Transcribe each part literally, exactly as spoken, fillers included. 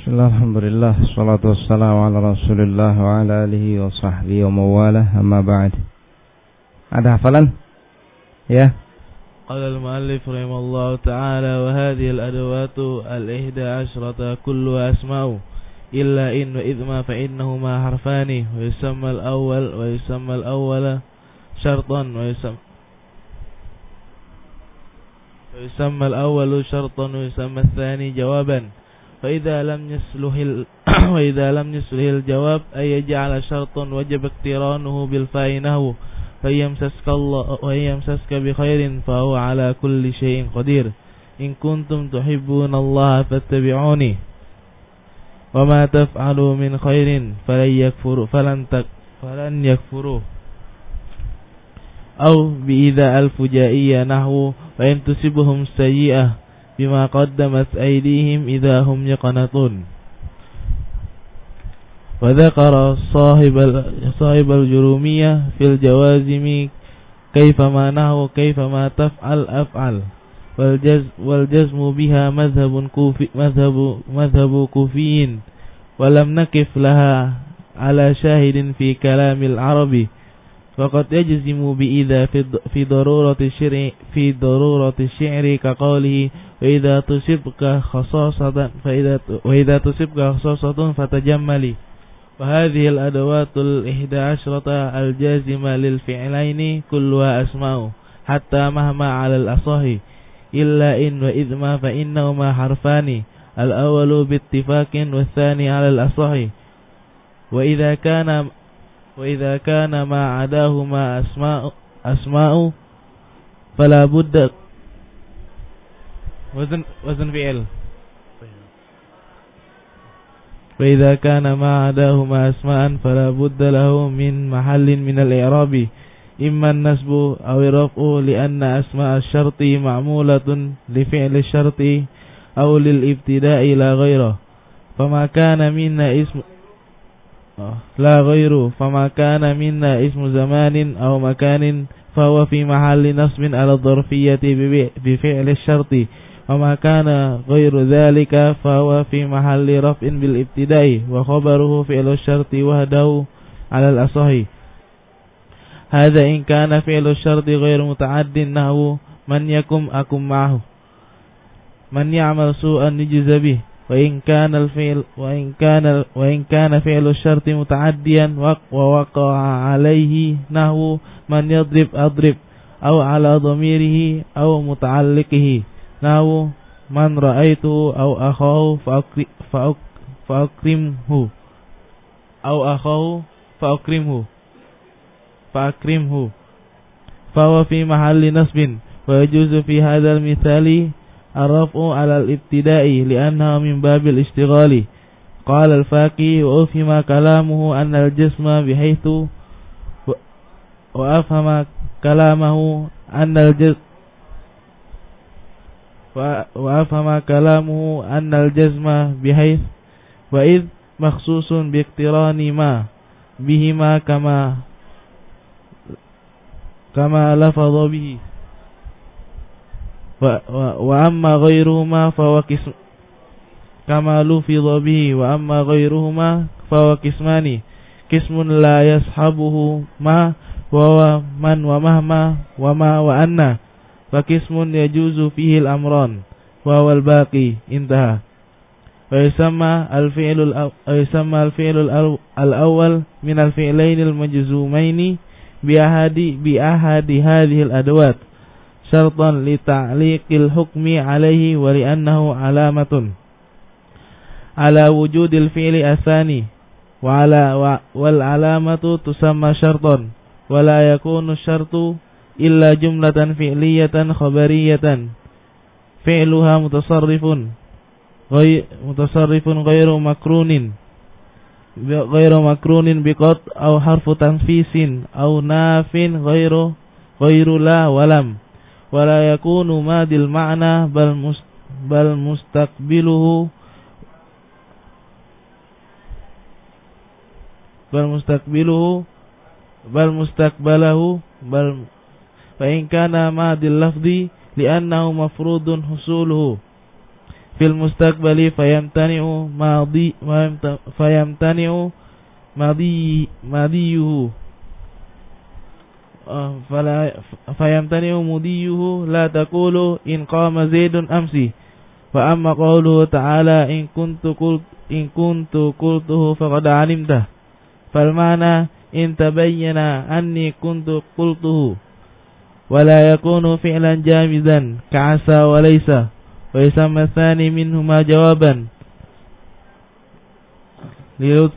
Bismillah, alhamdulillah, salatu wassalamu ala rasulillah wa ala alihi wa sahbihi wa mawalah, amma ba'd. Ada hafalan? Ya. Qala al-muallif rahimahullahu ta'ala wa hadhihi al-adawatu al-ihda ashrata kullu asma'u illa in wa idma fa innahuma harfani wa yusamma al-awwal wa yusamma al-awwala syartan wa yusamma wa yusamma al-awwalu syartan wa yusamma al-thani jawaban. فإذا لم يصلح ال... وإذا لم يصلح الجواب أي يجعل شرطا وجب اقترانه بالفاء نحو فيمسسك الله ويمسسك بخير فهو على كل شيء قدير إن كنتم تحبون الله فاتبعوني وما تفعلوا من خير فلن يكفروا فلن تك... فلن يكفروا أو بإذا الفجائية نحو وإن تصبهم سيئة بما قدمت أيديهم إذا هم يقنطون. وذكر صاحب صاحب الجرومية في الجوازم كيفما نحو كيفما تفعل أفعل والجزم والجزم بها مذهب كوفي مذهب مذهب كوفيين ولم نقف لها على شاهد في كلام العربي فقد يجزم بإذا في ضرورة الشعر في ضرورة الشعر كقوله وإذا تصبك خصاصة فإذا وإذا تصبك خصاصة فتجملي. وهذه الأدوات الإحدى عشرة الجازمة للفعلين كلها أسماء حتى مهما على الأصح إلا إن وإذما فإنهما حرفان الأول باتفاق والثاني على الأصح. وإذا كان وإذا كان ما عداهما أسماء أسماء فلا بد وزن وزن فعل. وإذا كان ما عداهما أسماء فلا بد له من محل من الإعراب إما النسب أو الرفع لأن أسماء الشرط معمولة لفعل الشرط أو للابتداء لا غيره فما كان منا اسم لا غيره فما كان منا اسم زمان أو مكان فهو في محل نصب على الظرفية بفعل الشرط وما كان غير ذلك فهو في محل رفع بالابتداء وخبره فعل الشرط وحده على الأصح. هذا إن كان فعل الشرط غير متعد نحو من يكن أكن معه من يعمل سوءا يجزى به. وإن كان الفعل وإن كان وإن كان فعل الشرط متعديا ووقع عليه نحو من يضرب أضرب أو على ضميره أو متعلقه نحو من رأيته أو أخاه فأكرمه أو أخاه فأكرمه فأكرمه فهو في محل نصب. ويجوز في هذا المثال الرفع على الابتداء لأنه من باب الاشتغال. قال الفاقي وأفهم كلامه أن الجسم بحيث وأفهم كلامه أن الجسم وأفهم كلامه أن الجزم بحيث وإذ مخصوص باقتران ما بهما كما كما لفظ به. وأما غيرهما فهو قسم كما لفظ به. وأما غيرهما فهو قسمان قسم لا يصحبه ما وهو من ومهما وما وأن فقسم يجوز فيه الأمران وهو الباقي. انتهى. ويسمى الفعل ويسمى الفعل الأول من الفعلين المجزومين بأحد بأحد هذه الأدوات شرطا لتعليق الحكم عليه ولأنه علامة على وجود الفعل الثاني وعلى والعلامة تسمى شرطا ولا يكون الشرط إلا جملة فعلية خبرية فعلها متصرف غير متصرف غير مقرون غير مقرون بقط أو حرف تنفيس أو ناف غير غير لا ولم ولا يكون ماضي المعنى بل بل مستقبله بل مستقبله بل مستقبله بل فإن كان ماضي اللفظ لأنه مفروض حصوله fil mustaqbali fayamtani'u madhi fayamtani'u madhi madiyuhu fala fayamtani'u mudiyuhu la taqulu in qama zaidun amsi wa amma qawluhu ta'ala in kuntu qult in kuntu qultuhu faqad 'alimta fal ma'na in tabayyana anni kuntu qultuhu wa la yakunu fi'lan jamizan ka'asa wa laysa wa yusamma tsani minhuma jawaban liut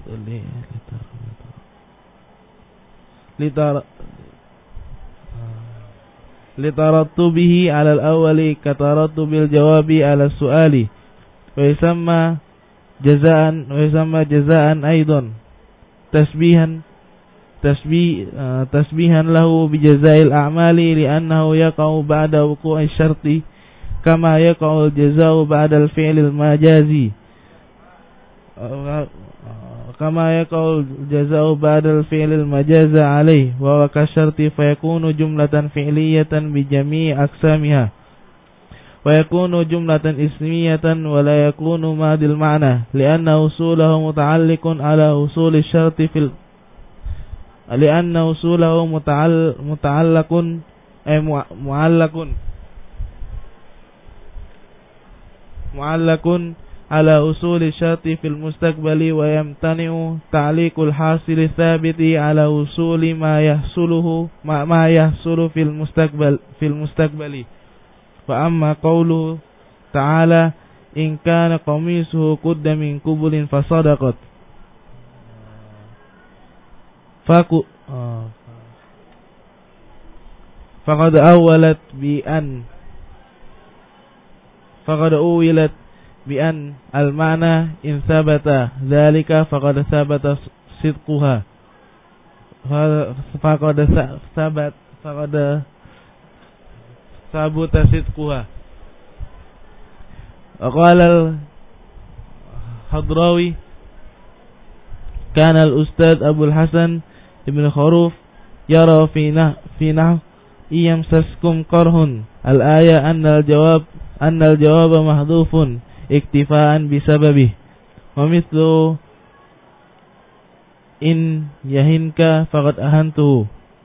litar litarattubihi 'ala al-awwali katarattubil jawabi 'ala as-su'ali wa yusamma jazaan wa yusamma jazaan aidan tasbihan tasbih uh, tasbihan lahu bi jazaa'il a'mali li'annahu yaqa'u ba'da wuqu'i syarti kama yaqa'u al-jazaa'u ba'da al-fi'l al-majazi uh, kama yaqul jazaa'u ba'dal fi'lil majaza 'alayhi wa wa kasyarti fayakunu jumlatan fi'liyatan bi jami'i aqsamiha wa yakunu jumlatan ismiyatan wa la yakunu madil ma'na li'anna usulahu muta'alliqun 'ala usuli syarti fil li'anna usulahu muta'all muta'allaqun ay mu'allaqun mu'allaqun ala usuli syarti fil mustaqbali wa yamtani'u ta'liqul hasili thabiti ala usuli ma yahsuluhu ma, ma yahsulu fil mustaqbal fil mustaqbali wa amma qawluhu ta'ala in kana qamisuhu qudda min qubulin fasadaqat faku oh. faqad awalat bi an faqad uwilat bi'an al-ma'na in sabata dzalika faqad sabata sidquha faqad sabat faqad sabuta sidquha qala al-Hadrawi kana al-ustad Abu al-Hasan ibn Kharuf yara fi nah fi nah iyamsaskum qarhun al-aya anna al-jawab anna al-jawab mahdhufun iktifaan bisababih wa mithlu in yahinka faqad ahantuhu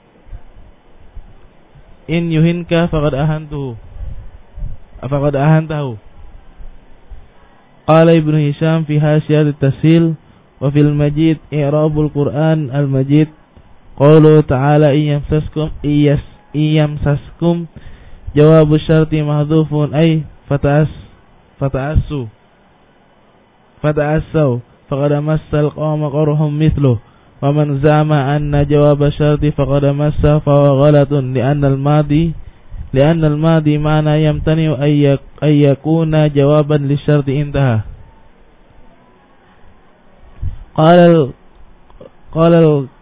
in yuhinka faqad ahantuhu faqad ahantahu qala Ibnu Hisham fi hasyat at-tashil wa fil majid i'rabul Qur'an al-majid qawlu ta'ala iyamsaskum iyas iyamsaskum jawabu syarti mahdhufun ay fatas fata'assu fata'assaw faqad massal qawma qarhum mithluh wa man zama anna jawab syarti faqad massa fa huwa ghalatun li'anna al-madi li'anna al-madi ma'na yamtani ay yakuna jawaban lisyarti intaha qala qala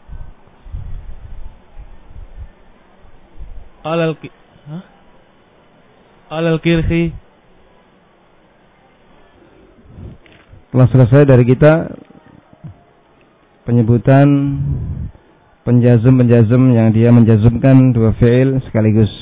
qala qala al-Kirkhi. Telah selesai dari kita penyebutan penjazm-penjazm yang dia menjazmkan dua fi'il sekaligus.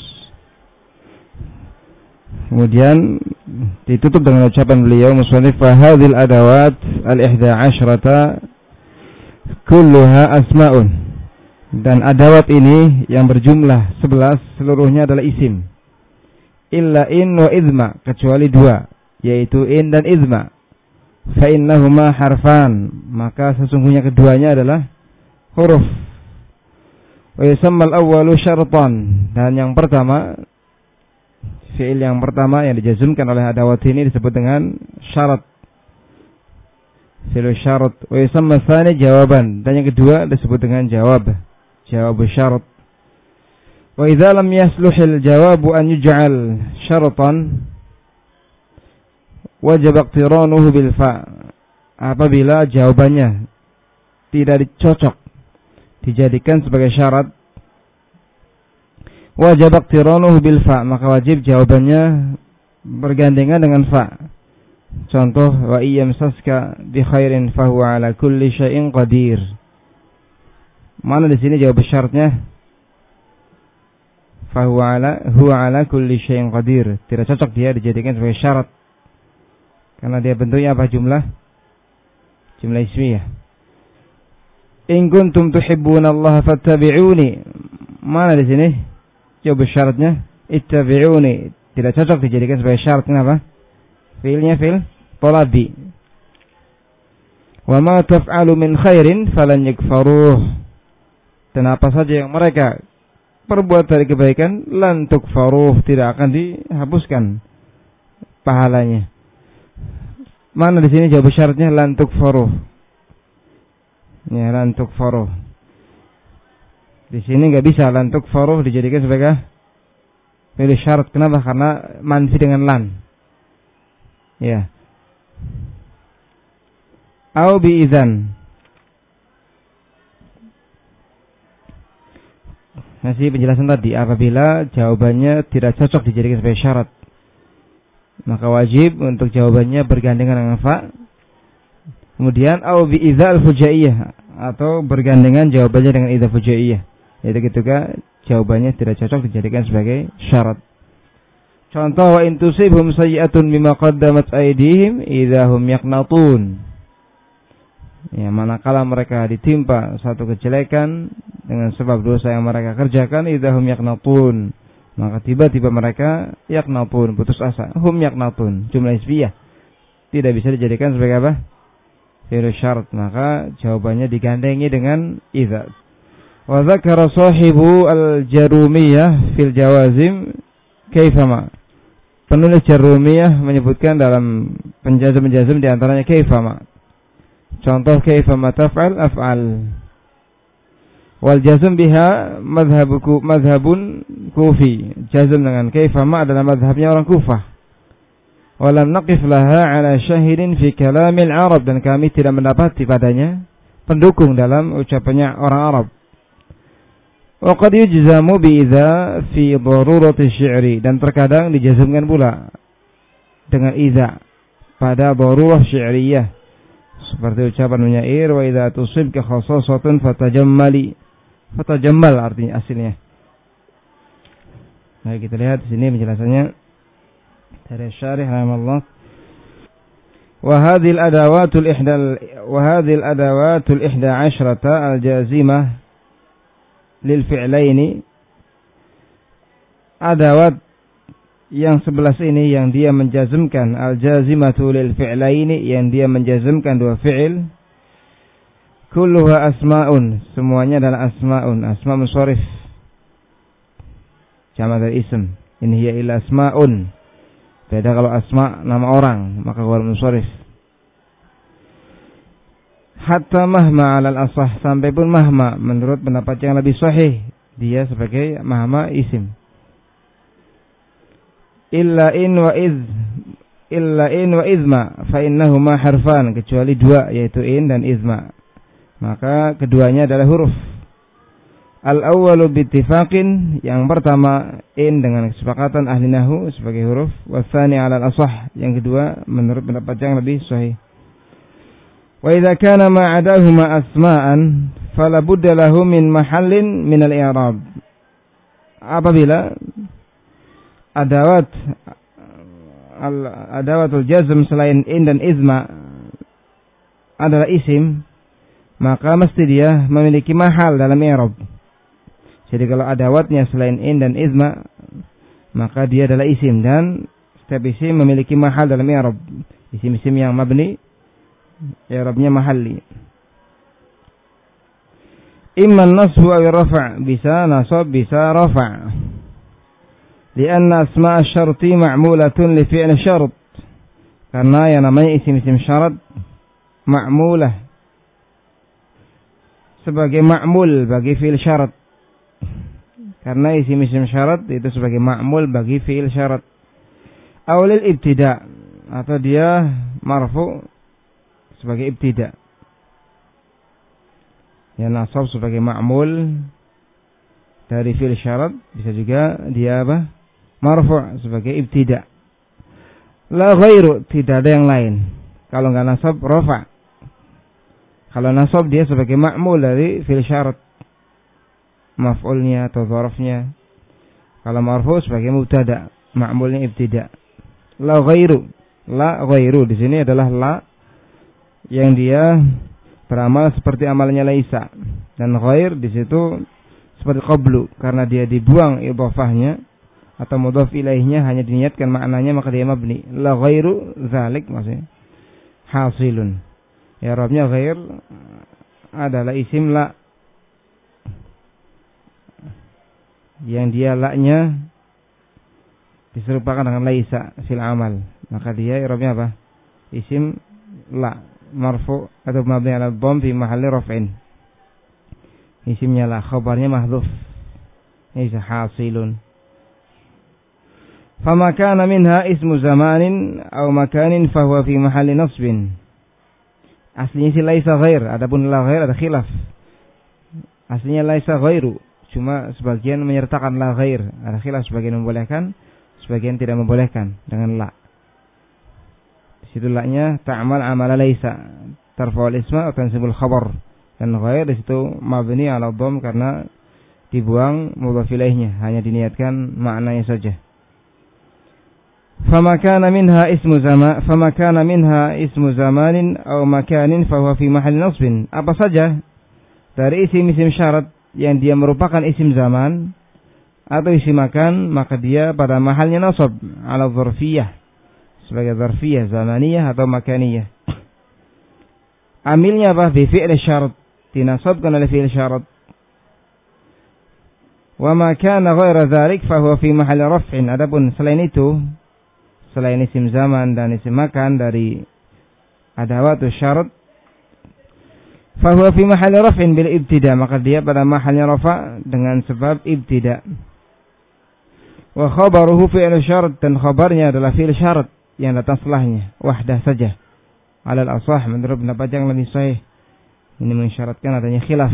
Kemudian ditutup dengan ucapan beliau musannif fa hadhil adawat al-ihda asyrata kulluha asma'un. Dan adawat ini yang berjumlah sebelas seluruhnya adalah isim. Illa in wa idma, kecuali dua, yaitu in dan idma. Fa'innahuma harfan, maka sesungguhnya keduanya adalah huruf. Wa yusammal awwalu syartan, dan yang pertama, fi'il yang pertama yang dijazmkan oleh adawat ini disebut dengan syarat. Fi'il syarat. Wa yusamma tsani jawaban, dan yang kedua disebut dengan jawab. Jawab syarat. Wa idza lam yasluhil jawabu an yuj'al syaratan wajib iqtiranuhu bil fa. Apabila jawabannya tidak dicocok dijadikan sebagai syarat, wajib iqtiranuhu bil fa, maka wajib jawabannya bergandengan dengan fa. Contoh wa iyamsaska bi khairin fa huwa ala kulli syai'in qadir. Mana di sini jawab syaratnya? Fa huwa ala huwa ala kulli syai'in qadir. Tidak cocok dia dijadikan sebagai syarat. Karena dia bentuknya apa jumlah? Jumlah ismiyah. In kuntum tuhibbunallaha fattabi'uni. Mana di sini? Coba syaratnya ittabi'uni. Tidak cocok dijadikan sebagai syarat. Kenapa? Fi'ilnya fi'il talabi. Wa ma taf'alu min khairin falan yakfaruh. Dan apa saja yang mereka perbuat dari kebaikan lan tukfaruh, tidak akan dihapuskan pahalanya. Mana di sini jawab syaratnya lan tukfaruh. Ya, lan tukfaruh. Di sini enggak bisa lan tukfaruh dijadikan sebagai fi'il syarat. Kenapa? Karena manfi dengan lan. Ya. Au bi idzan. Masih penjelasan tadi, apabila jawabannya tidak cocok dijadikan sebagai syarat, maka wajib untuk jawabannya bergandengan dengan fa. Kemudian au bi idzal fujaiyah, atau bergandengan jawabannya dengan idza fujaiyah. Yaitu ketika jawabannya tidak cocok dijadikan sebagai syarat. Contoh, wa in tusibhum sayyi'atun bima qaddamat aydihim idzahum yaqnatun. Ya, manakala mereka ditimpa satu kejelekan dengan sebab dosa yang mereka kerjakan, idzahum yaqnatun, maka tiba-tiba mereka yaqnatun, putus asa. Hum yaqnatun, jumlah ismiyah, tidak bisa dijadikan sebagai apa? Fi'il syarat, maka jawabannya digandengi dengan idza. Wa dzakara sahibu al-Jarumiyah fil Jawazim kaifama. Penulis Jarumiyah menyebutkan dalam penjazm-penjazm di antaranya kaifama. Contoh kaifama taf'al af'al. Wal jazm biha madhhabuku madhhabun kufi. Jazm dengan kaifama adalah madhabnya orang Kufah. Walam naqif laha ala syahidin fi kalamil Arab, dan kami tidak mendapati padanya pendukung dalam ucapannya orang Arab. Wa qad yujzamu bi idza fi darurati syi'ri, dan terkadang dijazmkan pula dengan idza pada darurah syi'riyah, seperti ucapan penyair wa idza tusibka khassasatun fatajammali. Fatajammal artinya aslinya. Nah, kita lihat di sini penjelasannya dari syarih rahimahullah. Wa hadhil adawatul ihda wa hadhil adawatul ihda asyrata al-jazimah lil fi'laini. Adawat yang sebelas ini yang dia menjazmkan, al-jazimatu lil fi'laini, yang dia menjazmkan dua fi'il. Kulluha asma'un, semuanya adalah asma'un, asma' munsharif, jamak dari ism. In hiya illa asma'un. Beda kalau asma' nama orang, maka wal munsharif. Hatta mahma 'alal asah, sampai pun mahma menurut pendapat yang lebih sahih, dia sebagai mahma isim. Illa in wa iz, illa in wa izma, fa innahuma harfan, kecuali dua, yaitu in dan izma, maka keduanya adalah huruf. Al-awwalu bittifaqin, yang pertama in dengan kesepakatan ahli nahwu sebagai huruf, wa tsani 'ala al-ashah, yang kedua menurut pendapat yang lebih sahih. Wa idza kana ma 'adahuma asma'an fala budda lahu min mahallin min al-i'rab. Apabila adawat al-adawatul jazm selain in dan izma adalah isim, maka mesti dia memiliki mahal dalam i'rab. Jadi kalau adawatnya selain in dan izma, maka dia adalah isim, dan setiap isim memiliki mahal dalam i'rab. Isim-isim yang mabni, i'rabnya mahalli. Imma nasbu aw rafa', bisa nasab bisa rafa'. Lianna asma' asy-syarti ma'mulatun li fi'l syart. Karena yang namanya isim-isim syarat ma'mulah sebagai ma'mul bagi fi'il syarat. Karena isim-isim syarat itu sebagai ma'mul bagi fi'il syarat. Awlil ibtida', atau dia marfu sebagai ibtida'. Ya, nasab sebagai ma'mul dari fi'il syarat, bisa juga dia apa? Marfu sebagai ibtida'. La ghairu, tidak ada yang lain. Kalau enggak nasab rafa'. Kalau nasab dia sebagai ma'mul dari fi'il syarat, maf'ulnya atau dzarafnya. Kalau marfu sebagai mubtada, ma'mulnya ibtida'. La ghairu, La ghairu di sini adalah la yang dia beramal seperti amalnya laisa, dan ghair di situ seperti qablu karena dia dibuang idhafahnya atau mudhaf ilaihnya, hanya diniatkan maknanya maka dia mabni. La ghairu zalik maksudnya hasilun. Ya I'rabnya ghair adalah isim la yang dia la-nya diserupakan dengan laisa fil amal, maka dia i'rabnya apa? Isim la marfu atau mabni ala dhamm fi mahalli raf'in. Isimnya la, khabarnya mahdhuf. Isa hasilun. Fama kana minha ismu zamanin aw makanin fahuwa fi mahalli nasbin. Aslinya si laisa ghair, adapun la ghair ada khilaf. Aslinya laisa ghairu, cuma sebagian menyertakan la ghair, ada khilaf, sebagian membolehkan, sebagian tidak membolehkan dengan la. Di situ la-nya ta'mal amala laisa, tarfa'ul isma atau tansibul khabar. Dan ghair di situ mabni ala dhamm karena dibuang mudhaf ilaihnya, hanya diniatkan maknanya saja. Fama kana minha ismu zaman, fama kana minha ismu zamanin aw makanin fa huwa fi mahalli nasbin. Apa saja dari isim-isim syarat yang dia merupakan isim zaman atau isim makan, maka dia pada mahalnya nasab ala dzarfiyah, sebagai dzarfiyah zamaniyah atau makaniyah. Amilnya apa? Bi fi'il syarat, dinasabkan oleh fi'il syarat. Wa ma kana ghaira dzalik fa huwa fi mahalli raf'in. Adapun selain itu, selain isim zaman dan isim makan dari adawatus syarat, fa huwa fi mahalli raf'in bil ibtida, maka dia pada mahalnya rafa dengan sebab ibtida. Wa khabaruhu fi'il syarat, dan khabarnya adalah fi'il syarat yang datang setelahnya, wahdah saja. Alal asah, menurut pendapat yang lebih sahih. Ini mensyaratkan adanya khilaf.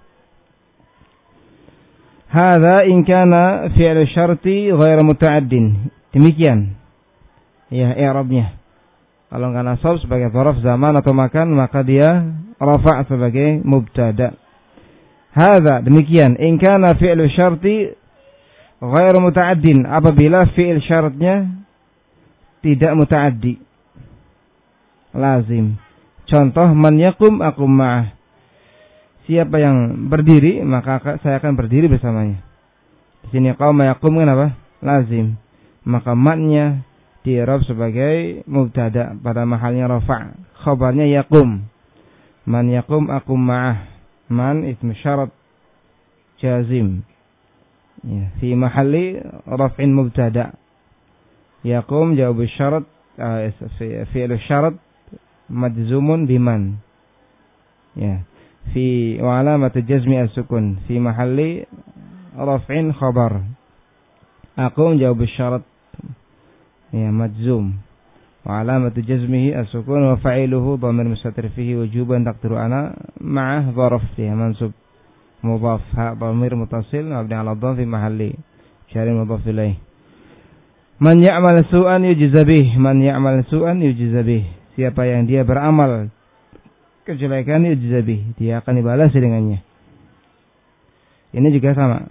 Hadza in kana fi'il syarti ghairu muta'addin. Demikian ya i'rabnya. Kalau enggak nasab sebagai dzaraf zaman atau makan, maka dia rafa' sebagai mubtada. Hadza demikian in kana fi'il syarti ghairu muta'addin, apabila fi'il syaratnya tidak muta'addi, lazim. Contoh, man yakum akum ma'ah. Siapa yang berdiri, maka saya akan berdiri bersamanya. Di sini qaum yakum kan apa? Lazim. Maka man-nya di-i'rab sebagai mubtada pada mahalnya rafa'. Khabarnya yakum. Man yakum akum ma'ah. Man ismu syarat jazim. Ya, fi mahalli raf'in mubtada. Yakum jawab syarat, uh, fi'il syarat majzumun biman. Ya, fi wa alamat jazmi as-sukun fi mahalli raf'in khabar. Aqum jawab syarat, ya, majzum, wa alamat jazmihi as-sukun wa fa'iluhu dhamir mustatir fihi wujuban taqdiru ana ma'ah dharaf, ya, mansub mudhaf, ha dhamir mutasil mabni ala dhamm fi mahalli syari mudhaf ilaih. Man ya'mal su'an yujza bih, man ya'mal su'an yujza bih. Siapa yang dia beramal kejelekan, yujza bih, dia akan dibalas dengannya. Ini juga sama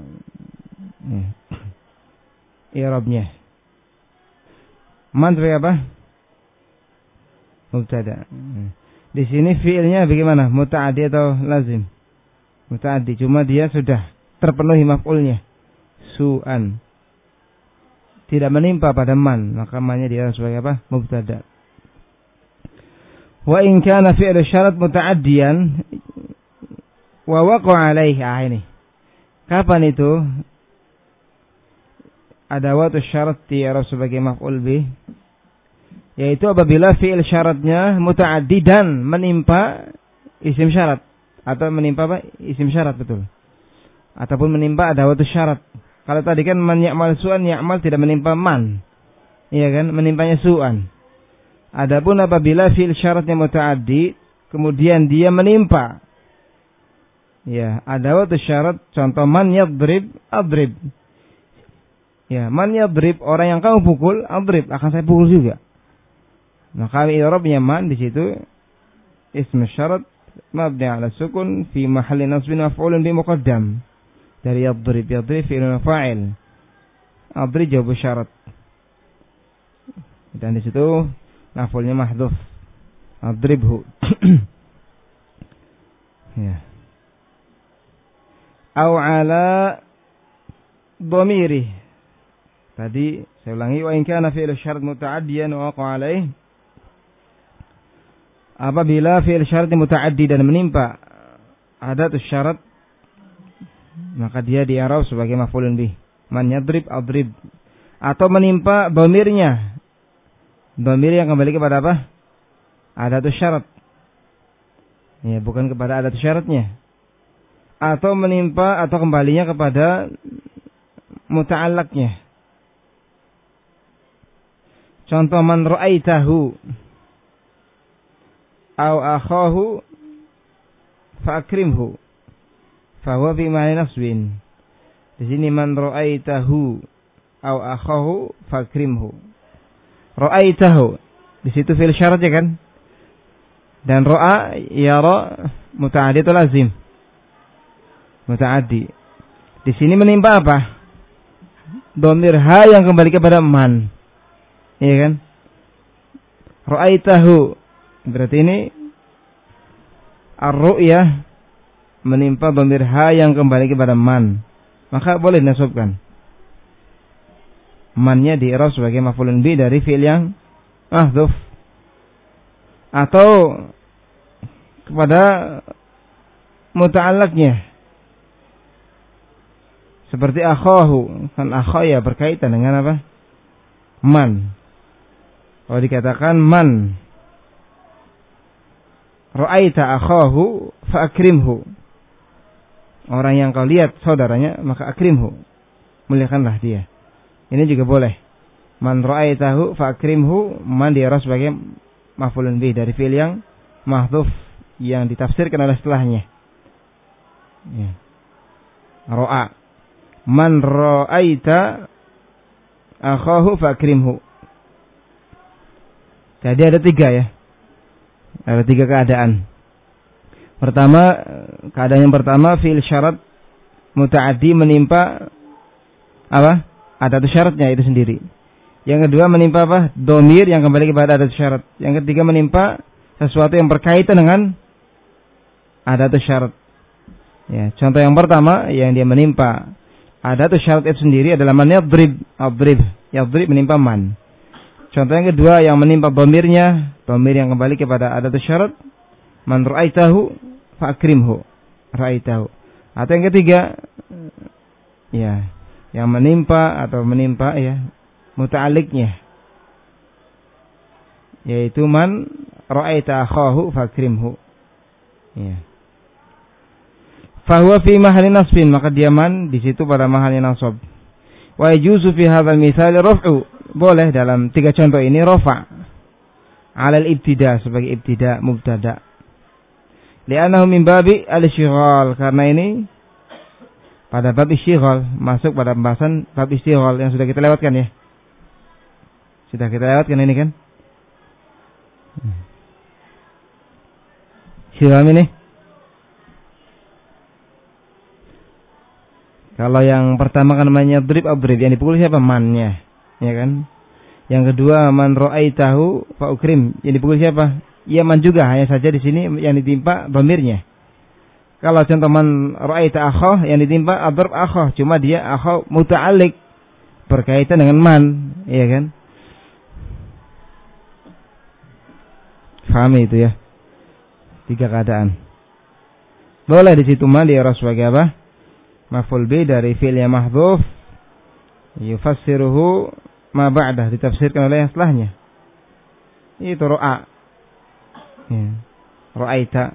i'rabnya. Man sebagai apa? Mubtada. Di sini fiilnya bagaimana? Muta'addi atau lazim? Muta'addi, cuma dia sudah terpenuhi maf'ulnya. Su'an. Tidak menimpa pada man, maka man-nya dia sebagai apa? Mubtada. Wa in kana fi'lu syarat muta'addiyan wa waqa'a alaihi, ah ini. Kapan itu adawatu syarat di-i'rab sebagai maf'ul bih? Yaitu apabila fi'il syaratnya muta'addi dan menimpa isim syarat, atau menimpa apa? Isim syarat, betul. Ataupun menimpa adawatu syarat. Kalau tadi kan man ya'mal su'an, ya'mal tidak menimpa man. Iya kan? Menimpanya su'an. Adapun apabila fi'il syaratnya muta'addi, kemudian dia menimpa, ya, adawatu syarat, contoh man yadrib, adrib. Ya, man yadrib, orang yang kamu pukul, adrib, akan saya pukul juga. Maka i'rabnya man di situ ismu syarat mabni ala sukun fi mahalli nasbin maf'ulun bi muqaddam. Dari yadrib, yadrib fi'il fa'il, adrib jawab syarat. Dan di situ maf'ulnya mahdhuf. Adribhu. Ya. Au ala dhamiri. Tadi saya ulangi, wa in kana fi'l syarat muta'addiyan wa waqa alaih. Apabila fi'il syarat muta'addi dan menimpa adatus syarat, maka dia di-i'rab sebagai maf'ulun bih. Man yadrib adrib. Atau menimpa dhamirnya. Dhamir yang kembali kepada apa? Adatus syarat. Ya, bukan kepada adatus syaratnya. Atau menimpa atau kembalinya kepada muta'allaqnya. Contoh, man ra'aitahu au akhahu fa'akrimhu fahuwa fi mahali nasbin. Di sini man ra'aitahu au akhahu fa'akrimhu. Ra'aitahu di situ fi'il syarat ya kan? Dan ra'a yara muta'addi atau lazim? Muta'addi. Di sini menimpa apa? Dhamir ha yang kembali kepada man. Iya kan? Ra'aitahu berarti ini ar-ru'yah menimpa dhamir ha yang kembali kepada man. Maka boleh nasabkan. Mannya di-i'rab sebagai maf'ulun bi dari fi'il yang mahdhuf. Atau kepada muta'allaqnya. Seperti akhahu, kan akhaya berkaitan dengan apa? Man. Kalau dikatakan man ra'aita akhahu fa'akrimhu. Orang yang kau lihat saudaranya, maka akrimhu. Muliakanlah dia. Ini juga boleh. Man ra'aitahu fa'akrimhu, man di-i'rab sebagai maf'ulun bih dari fi'il yang mahdhuf yang ditafsirkan oleh setelahnya. Ya. Ra'a. Man ra'aita akhahu fa'akrimhu. Jadi ada tiga ya. Ada tiga keadaan. Pertama, keadaan yang pertama fi'il syarat muta'addi menimpa apa? Adatus syaratnya itu sendiri. Yang kedua menimpa apa? Dhamir yang kembali kepada adatus syarat. Yang ketiga menimpa sesuatu yang berkaitan dengan adatus syarat. Ya, contoh yang pertama yang dia menimpa adatus syarat itu sendiri adalah man yadrib, adrib. Yadrib menimpa man. Contoh yang kedua yang menimpa dhamirnya, dhamir yang kembali kepada adatus syarat, man ra'aitahu fa'akrimhu. Ra'aitahu. Atau yang ketiga ya, yang menimpa atau menimpa ya muta'alliqnya, yaitu man ra'aita akhahu fa'akrimhu. Ya. Fahuwa fi mahali nasbin, maka dia man di situ pada mahali nasab. Wa yajuzu fi hadzal mitsal raf'u, boleh dalam tiga contoh ini rafa' alal ibtida sebagai ibtida mubtada. Li'annahu min babi al-ishghal, karena ini pada bab istighal, masuk pada pembahasan bab istighal yang sudah kita lewatkan ya. Sudah kita lewatkan ini kan? Istighal ini. Kalau yang pertama kan namanya drib adrib, yang dipukul siapa? Mannya, ya kan? Yang kedua man ra'aitahu fa ukrim, yang dipukul siapa? Ya man juga, hanya saja di sini yang ditimpa dhamirnya. Kalau contoh man ra'aita akhah, yang ditimpa adrib akhah, cuma dia akhah muta'alliq berkaitan dengan man, ya kan? Faham itu ya? Tiga keadaan. Boleh di situ man di-i'rab sebagai apa? Maf'ul bi dari fi'il yang mahdhuf, yufassiruhu ma ba'dah, ditafsirkan oleh yang setelahnya. Itu ra'a. Ya. Ra'aita.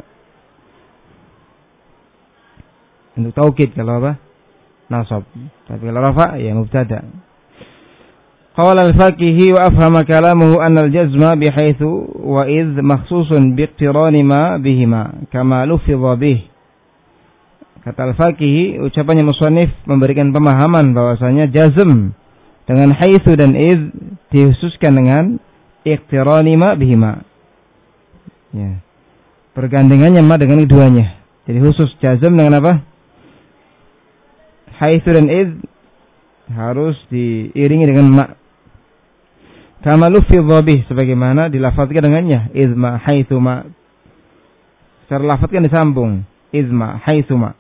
Untuk taukid kalau apa? Nasab. Tapi kalau rafa ya mubtada. Qala al-faqihi wa afhama kalamuhu anna al-jazma bihaitsu wa idh makhsusun biiqtirani ma bihima kama lufidha bih. Kata al-faqihi, ucapannya musannif memberikan pemahaman bahwasanya jazm dengan haitsu dan idh dikhususkan dengan iqtirani ma bihima. Ya. Pergandengannya ma dengan keduanya. Jadi khusus jazm dengan apa? Haitsu dan idh harus diiringi dengan ma. kama lufidha bih, sebagaimana dilafadzkan dengannya, izma haitsuma. Secara lafadzkan disambung, izma haitsuma.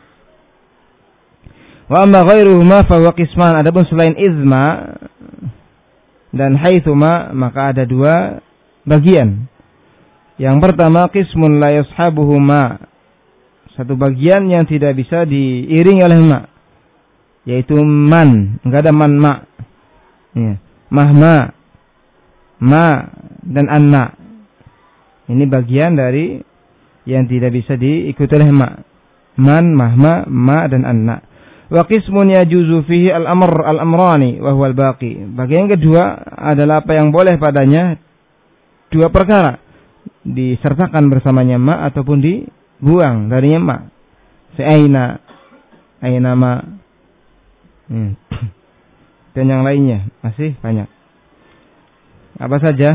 Wa amma ghairuhuma fa huwa qisman. Adapun selain izma dan haitsuma maka ada dua bagian. Yang pertama qismun la yashabuhuma, satu bagian yang tidak bisa diiringi oleh ma, yaitu man, enggak ada man ma. Ya. Mahma, ma dan anna. Ini bagian dari yang tidak bisa diikuti oleh ma. Man, mahma, ma dan anna. Wa qismun yajuzu fihi al-amr al-amrani wa huwa al-baqi. Bagian kedua adalah apa yang boleh padanya dua perkara, disertakan bersamanya ma ataupun dibuang darinya ma. Se'aina, aina ma. Hmm. Dan yang lainnya masih banyak. Apa saja?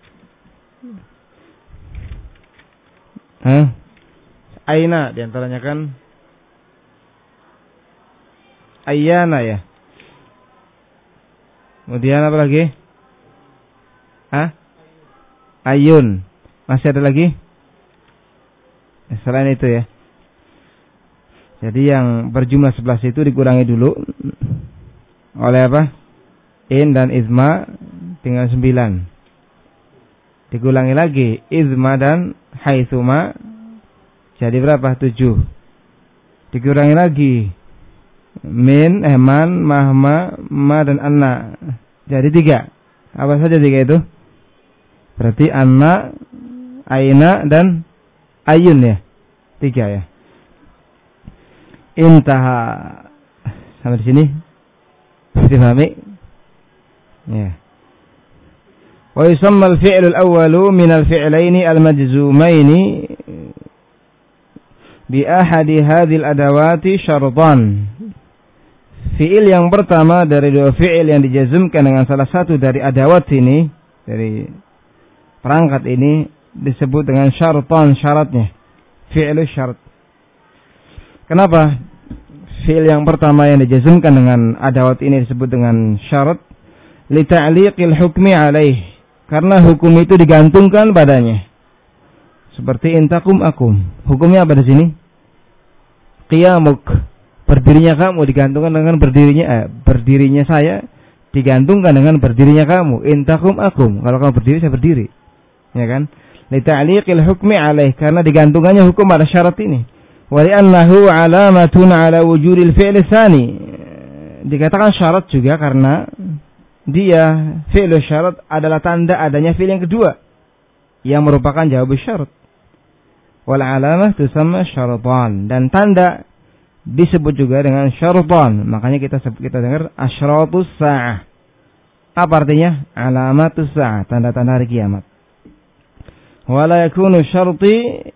Hah? Aina diantaranya kan Ayana ya. Kemudian apa lagi? Hah? Ayun. Masih ada lagi? Selain itu ya. Jadi yang berjumlah sebelas itu dikurangi dulu oleh apa? In dan izma tinggal sembilan. Dikurangi lagi izma dan haitsuma jadi berapa? tujuh. Dikurangi lagi min, ehman, mahma, ma dan anna jadi tiga. Apa saja tiga itu? Berarti anna, aina dan ayun ya. Tiga ya. Intaha. Sampai di sini dipahami? Ya. Wa yusamma al-fi'lu al-awwalu min al-fi'laini al-majzumaini bi ahadi hadhil adawati syartan. Fi'il yang pertama dari dua fi'il yang dijazmkan dengan salah satu dari adawat ini, dari perangkat ini, disebut dengan syartan, syaratnya. Fi'il syarat. Kenapa fi'il yang pertama yang dijazmkan dengan adawat ini disebut dengan syarat? Li ta'liqil hukmi alaih, karena hukum itu digantungkan padanya. Seperti intakum akum. Hukumnya apa di sini? Qiyamuk. Berdirinya kamu digantungkan dengan berdirinya eh, berdirinya saya digantungkan dengan berdirinya kamu. Intakum akum. Kalau kamu berdiri saya berdiri. Ya kan? Li ta'liqil hukmi alaih, karena digantungkannya hukum pada syarat ini. Wa li'annahu 'alamatun 'ala wujudil fi'l tsani. Dikatakan syarat juga karena dia fi'l syarat adalah tanda adanya fi'il yang kedua yang merupakan jawab syarat. Wal 'alamah tusamma syaratan, dan tanda disebut juga dengan syaratan. Makanya kita kita dengar asyratus sa'ah. Apa artinya? Alamatus sa'ah, tanda-tanda hari kiamat. Wala yakunu syarti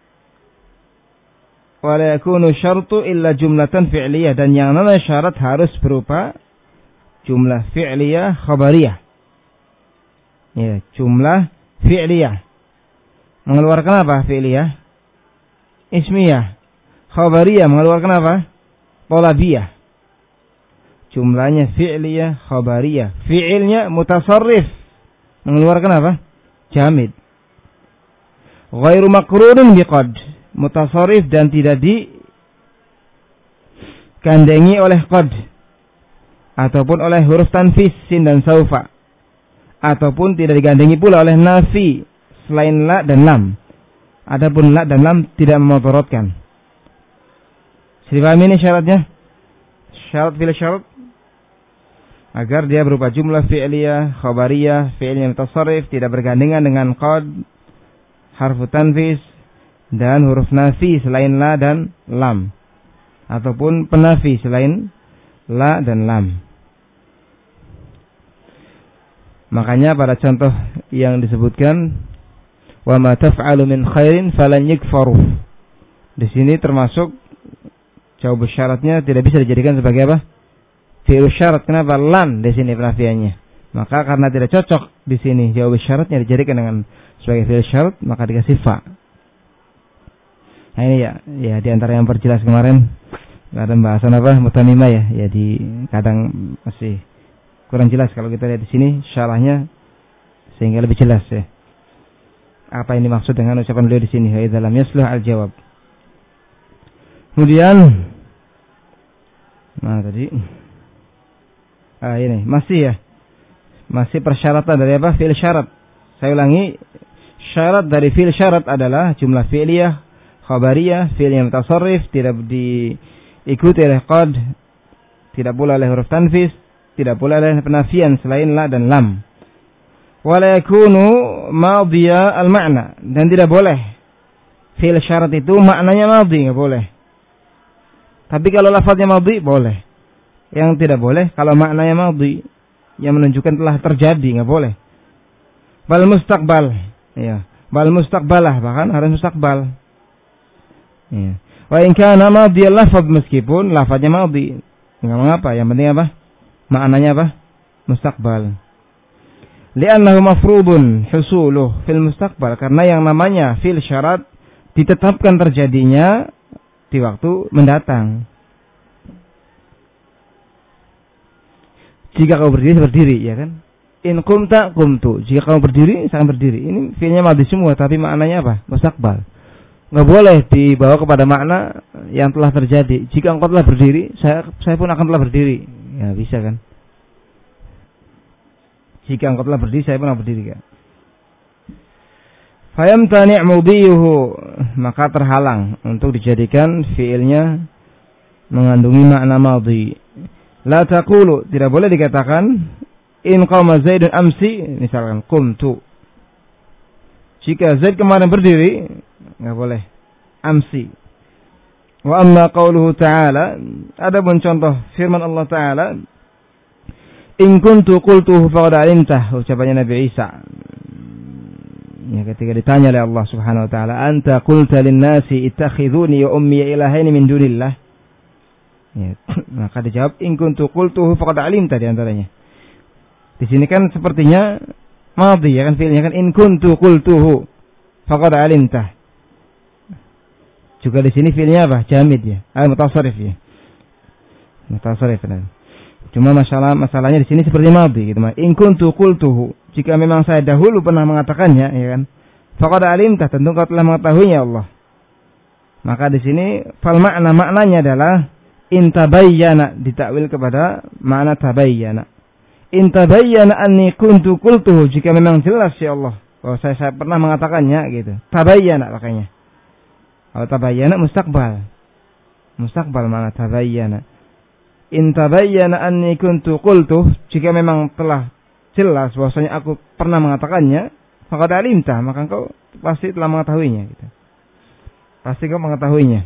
wala yakunu syartu illa jumlatan fi'liyah, dan yang namanya syarat harus berupa jumlah fi'liyah khabariyah. Ya, jumlah fi'liyah. Mengeluarkan apa fi'liyah? Ismiyah. Khabariyah mengeluarkan apa? Thalabiyah. Jumlahnya fi'liyah khabariyah. Fi'ilnya mutasarrif. Mengeluarkan apa? Jamid. Ghairu maqrurun biqad. Mutasarrif dan tidak dikandengi oleh qad, ataupun oleh huruf tanfis sin dan saufa, ataupun tidak digandengi pula oleh nafi selain la dan lam. Adapun la dan lam tidak memudaratkan. Dipahami ini syaratnya? Syarat fi'il syarat agar dia berupa jumlah fi'liyah, khabariyah, fi'il yang mutasarrif, tidak bergandengan dengan qad, harfu tanfis dan huruf nafi selain la dan lam, ataupun penafi selain la dan lam. Makanya pada contoh yang disebutkan wa ma taf'alu min khairin falan yukfaru, di sini termasuk jawab syaratnya tidak bisa dijadikan sebagai apa? Fi'il syarat. Kenapa? Lan di sini penafiannya. Maka karena tidak cocok di sini jawab syaratnya dijadikan dengan sebagai fi'il syarat, maka dikasih fa. Nah ini ya, ya di antara yang perjelas kemarin ada pembahasan apa? Mutamimah ya. Ya di kadang masih kurang jelas kalau kita lihat di sini syarahnya sehingga lebih jelas ya. Apa yang dimaksud dengan ucapan beliau di sini? Idza lam yasluh al-jawab. Kemudian nah tadi ah ini masih ya. Masih persyaratan dari apa? Fi'il syarat. Saya ulangi, syarat dari fi'il syarat adalah jumlah fi'liyah, khabariyah, fi'il yang mutasarrif, tidak diikuti oleh qad, tidak pula oleh huruf tanfis, tidak pula oleh penafian selain la dan lam. Wala yakunu madhiya al-ma'na, dan tidak boleh fi'il syarat itu maknanya madhi, enggak boleh. Tapi kalau lafaznya madhi boleh. Yang tidak boleh kalau maknanya madhi yang menunjukkan telah terjadi, enggak boleh. Bal mustaqbal, ya. Bal mustaqbalah, bahkan harus mustaqbal. Ya. Wa in kana madhi al-lafaz, meskipun lafaznya madhi, enggak mengapa, yang penting apa? Maknanya apa? Mustaqbal. Li'annahu mafrudun husuluh fil mustaqbal, karena yang namanya fil syarat ditetapkan terjadinya di waktu mendatang. Jika kau berdiri, berdiri, ya kan? In qumta qumtu. Jika kamu berdiri, saya berdiri. Ini fi'ilnya madhi semua, tapi maknanya apa? Mustaqbal. Enggak boleh dibawa kepada makna yang telah terjadi. Jika engkau telah berdiri, saya saya pun akan telah berdiri. Ya, bisa kan? Jika engkau telah berdiri, saya pun akan berdiri kan. Fayamtani' mudhiyuhu, maka terhalang untuk dijadikan fi'ilnya mengandungi makna madhi. La taqulu, tidak boleh dikatakan in qama Zaidun amsi, misalkan qumtu. Jika Zaid kemarin berdiri, enggak boleh amsi. Wa amma qauluhu ta'ala, adapun contoh firman Allah Ta'ala, in kuntu qultuhu faqad alimtah, ucapannya Nabi Isa. Ya, ketika ditanya oleh Allah Subhanahu wa taala, anta qulta lin-nasi ittakhiduni wa ummi ilahaini min dunillah. Ya, maka dijawab in kuntu qultuhu faqad alimtah, di antaranya. Di sini kan sepertinya madhi, ya kan, fi'ilnya kan in kuntu qultuhu faqad alimtah. Juga di sini fi'ilnya apa? Jamid ya, al mutasarrif ya. Mutasarrif kan. Cuma masalah masalahnya di sini seperti madhi gitu, mah. In kuntu qultuhu, jika memang saya dahulu pernah mengatakannya, ya kan? Faqad alimtah, tentu kau telah mengetahuinya Allah. Maka di sini fal makna, maknanya adalah in tabayyana, ditakwil kepada makna tabayyana. In tabayyana anni kuntu qultuhu, jika memang jelas ya Allah bahwa saya, saya pernah mengatakannya gitu. Tabayyana makanya. Kalau tabayyana mustaqbal. Mustaqbal makna tabayyana. In tabayyana anni kuntu qultuh, jika memang telah jelas bahwasanya aku pernah mengatakannya, faqad alimtah, maka engkau pasti telah mengetahuinya gitu. Pasti kau mengetahuinya.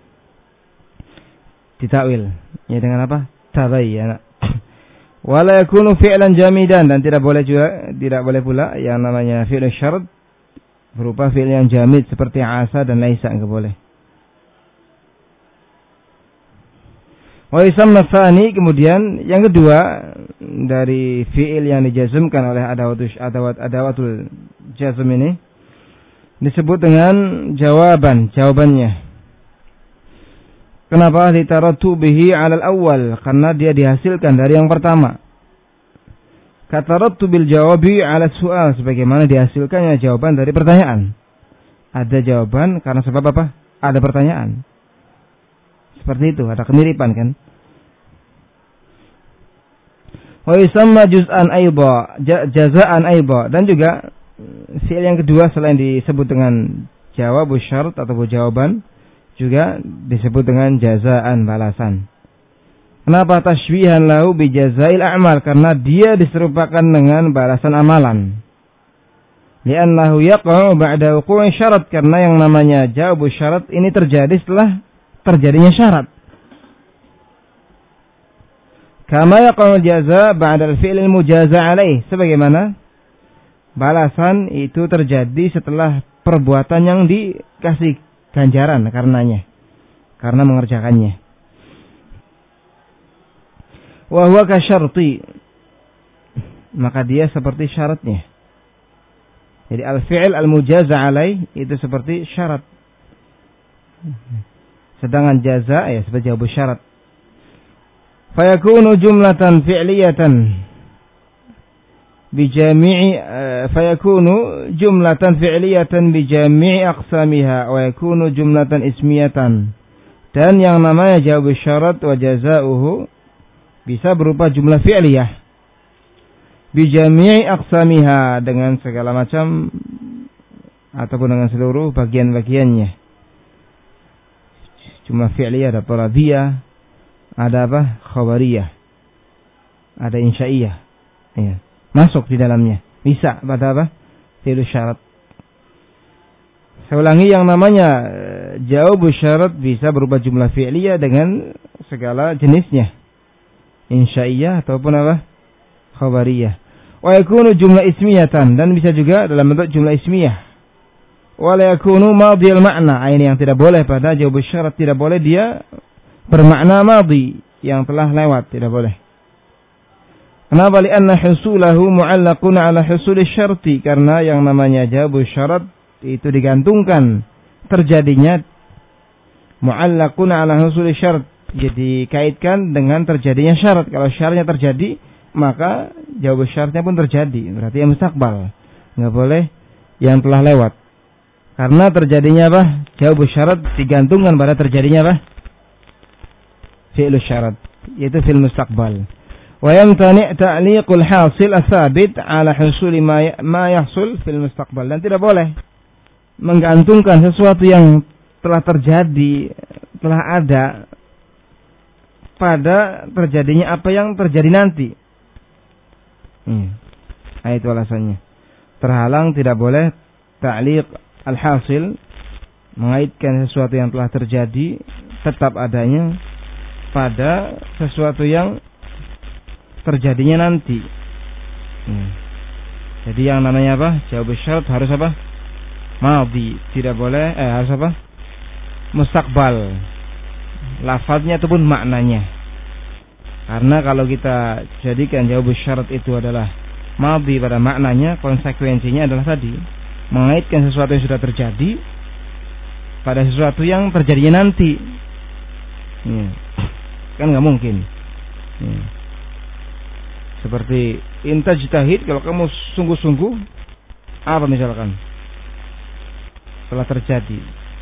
Ditakwil ya dengan apa? Tabayyana. Wala yakunu fi'lan jamidan, dan tidak boleh juga tidak boleh pula yang namanya fi'il syarat berupa fi'il yang jamid seperti asa dan laisa, enggak boleh. Wa yusamma tsani, kemudian yang kedua dari fi'il yang dijazmkan oleh adawatus adawat adawatul jazm ini disebut dengan jawaban, jawabannya. Kenapa? Litaratu bihi 'alal awwal, karena dia dihasilkan dari yang pertama. Kataratu bil jawabi 'ala su'al, sebagaimana dihasilkannya jawaban dari pertanyaan. Ada jawaban karena sebab apa? Ada pertanyaan. Seperti itu, ada kemiripan kan? Wa yusamma juz'an aidha, jaza'an aidha, dan juga fi'il yang kedua selain disebut dengan jawabus syarat atau jawaban, juga disebut dengan jazaan, balasan. Kenapa? Tashbihan lahu bi jazail a'mal, karena dia diserupakan dengan balasan amalan. Li'annahu yaqa'u ba'da wuqu'i syarat, karena yang namanya jawabus syarat ini terjadi setelah terjadinya syarat. Kama yaqa'u jaza ba'da al-fi'l al-mujaza alaih, sebagaimana balasan itu terjadi setelah perbuatan yang dikasih ganjaran karenanya, karena mengerjakannya. Wa huwa ka syarti, maka dia seperti syaratnya. Jadi al-fi'l al-mujaza alaih itu seperti syarat. Sedangkan jaza ya seperti jawab syarat. Fayakunu jumlatan fi'liyatan, bijami'i fayakunu jumlatan fi'liyatan bijami'i aqsamiha wa yakunu jumlatan ismiyatan. Dan yang namanya jawab syarat wa jazaohu bisa berupa jumlah fi'liyah bijami'i aqsamiha dengan segala macam ataupun dengan seluruh bagian-bagiannya. Jumlah fi'liyah ada talabiyah, ada apa? Khabariyah, ada insya'iyah. Ya. Masuk di dalamnya. Bisa pada apa? Fi'il syarat. Saya ulangi, yang namanya jawab syarat bisa berupa jumlah fi'liyah dengan segala jenisnya. Insya'iyah ataupun apa? Khabariyah. Wa yakunu jumlah ismiyatan, dan bisa juga dalam bentuk jumlah ismiyah. Wa la yakunu madhiyal ma'na. Ini yang tidak boleh pada jawab syarat, tidak boleh dia bermakna madhi yang telah lewat, tidak boleh. Kenapa? Lianna husulahu mu'allaqun ala husuli syarti, karena yang namanya jawab syarat itu digantungkan terjadinya mu'allaqun ala husuli syart, jadi kaitkan dengan terjadinya syarat. Kalau syaratnya terjadi, maka jawab syaratnya pun terjadi, berarti yang mustaqbal, enggak boleh yang telah lewat. Karena terjadinya apa? Jawab syarat digantungkan pada terjadinya apa? Fi'il syarat, yaitu fi'il mustaqbal. Wa yamtani' ta'liqul hasil as-sabit ala husuli ma ma yahsul fil mustaqbal, dan tidak boleh menggantungkan sesuatu yang telah terjadi, telah ada pada terjadinya apa yang terjadi nanti. Hmm. Nah, itu alasannya. Terhalang, tidak boleh ta'liq al-hasil, mengaitkan sesuatu yang telah terjadi tetap adanya pada sesuatu yang terjadinya nanti. Hmm. Jadi yang namanya apa? Jawab syarat harus apa? Madhi, tidak boleh eh harus apa? Mustaqbal. Lafadznya ataupun maknanya. Karena kalau kita jadikan jawab syarat itu adalah madhi pada maknanya, konsekuensinya adalah tadi mengaitkan sesuatu yang sudah terjadi pada sesuatu yang terjadinya nanti. Hmm. Kan nggak mungkin. Hmm. Seperti intajtahid, kalau kamu sungguh-sungguh, apa misalkan telah terjadi?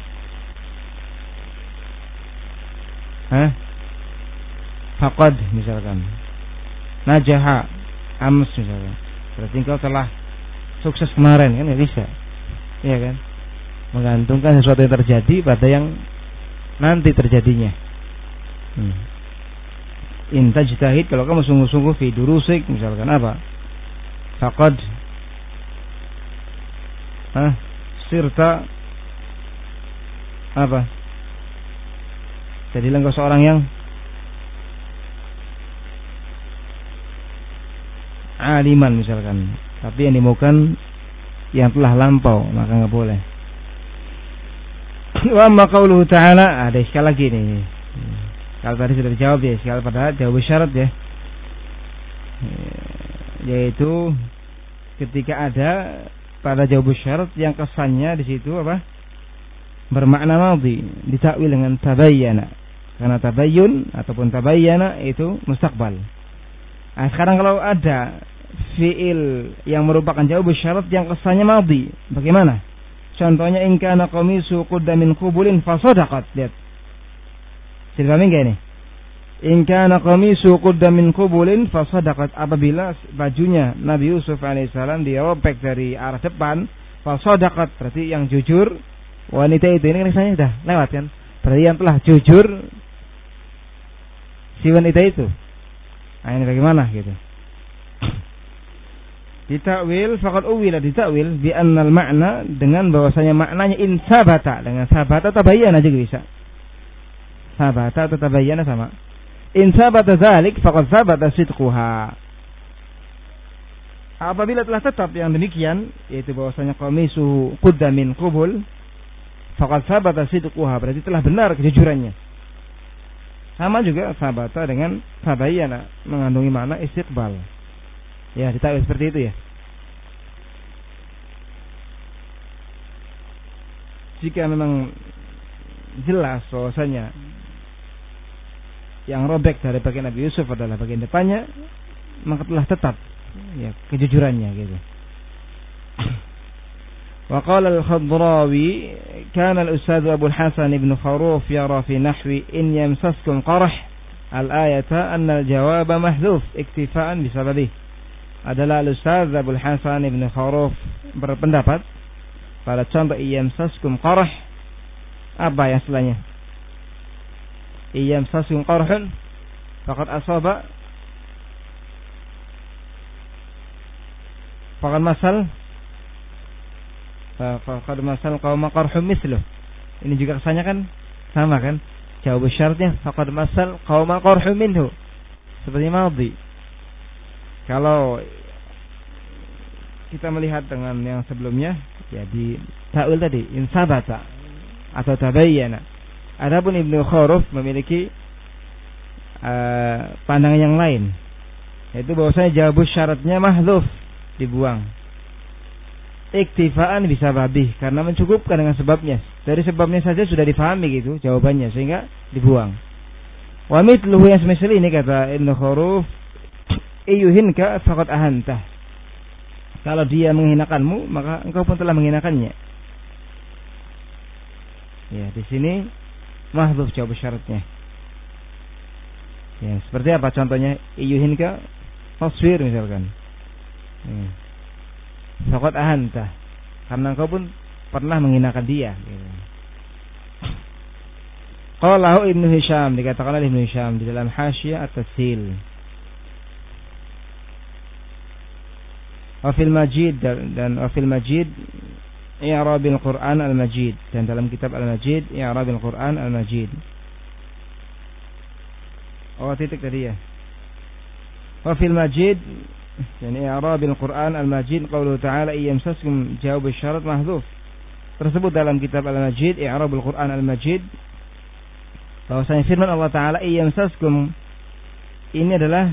Hah? Faqad misalkan. Najaha ams misalkan. Berarti engkau telah sukses kemarin, kan ya bisa. Iya kan? Menggantungkan sesuatu yang terjadi pada yang nanti terjadinya. Hmm. Intajtahid, kalau kamu sungguh-sungguh fi durusik misalkan apa? Faqad Hah? Sirta apa? Jadilah engkau seorang yang aliman misalkan, tapi yang dimaukan yang telah lampau, maka enggak boleh. Wa amma qauluhu ta'ala, ada sekali lagi nih. Kalau tadi sudah dijawab ya, sekali pada jawab syarat ya, yaitu ketika ada pada jawab syarat yang kesannya di situ apa? Bermakna madhi, ditakwil dengan tabayyana. Karena tabayyun ataupun tabayyana itu mustaqbal. Nah, sekarang kalau ada fiil yang merupakan jawab syarat yang kesannya madhi, bagaimana? Contohnya in kana qamisu qudda min qubulin fa sadaqat. Lihat. Sudah paham enggak ini? In kana qamisu qudda min qubulin fa sadaqat, apabila bajunya Nabi Yusuf alaihissalam dirobek dari arah depan, fa sadaqat, berarti yang jujur wanita itu. Ini kan kisahnya sudah lewat kan? Berarti yang telah jujur si wanita itu. Nah, ini bagaimana gitu? Ditakwil faqad uwila, ditakwil bi annal ma'na, dengan bahwasanya maknanya in sabata, dengan sabata tabayyana juga bisa. Sabata atau tabayyana sama. In sabata dzalik faqad sabata sidquha. Apabila telah tetap yang demikian, yaitu bahwasanya qamisu qudda min qubul, faqad sabata sidquha, berarti telah benar kejujurannya. Sama juga sabata dengan tabayyana, mengandungi makna istiqbal. Ya, ditakwil seperti itu ya. Jika memang jelas bahwasanya yang robek dari bagian Nabi Yusuf adalah bagian depannya, maka telah tetap ya kejujurannya gitu. Wa qala al-Khadrawi kana al-Ustadz Abu Hasan ibn Kharuf yara fi nahwi in yamsaskum qarh al-ayata anna al-jawab mahdhuf iktifaan bisababih. Adalah al-Ustadz Abu Hasan ibn Kharuf berpendapat pada contoh yamsaskum qarh apa yang setelahnya? Yamsaskum qarhun faqad asaba faqad masal faqad masal qauma qarhum misluh. Ini juga kesannya kan sama kan? Jawab syaratnya faqad masal qauma qarhum minhu. Seperti madhi. Kalau kita melihat dengan yang sebelumnya, ya di ta'wil tadi insabata atau tabayyana. Adapun Ibnu Kharuf memiliki uh, pandangan yang lain, yaitu bahwasanya jawab syaratnya mahdhuf, dibuang. Iktifaan bisa babih, karena mencukupkan dengan sebabnya. Dari sebabnya saja sudah difahami gitu jawabannya, sehingga dibuang. Wa mithluhu yang semisal ini kata Ibnu Kharuf, iyuhinka faqad ahantah. Kalau dia menghinakanmu, maka engkau pun telah menghinakannya. Ya, di sini mahdhuf jawab syaratnya. Ya, seperti apa contohnya? Iyuhinka taswir misalkan. Ya. Faqad ahantah, karena engkau pun pernah menghinakan dia gitu. Qalahu Ibnu Hisham, dikatakan oleh Ibnu Hisham di dalam Hasyiyah At-Tasil. Wa fil Majid dan wa fil Majid i'rabil Quran al-Majid, dan dalam kitab al-Majid i'rabil Quran al-Majid. Oh, titik tadi ya. Wa fil Majid yani i'rabil Quran al-Majid qauluhu ta'ala iyamsaskum jawab syarat mahdhuf. Tersebut dalam kitab al-Majid i'rabul Quran al-Majid, bahwasanya firman Allah Ta'ala iyamsaskum ini adalah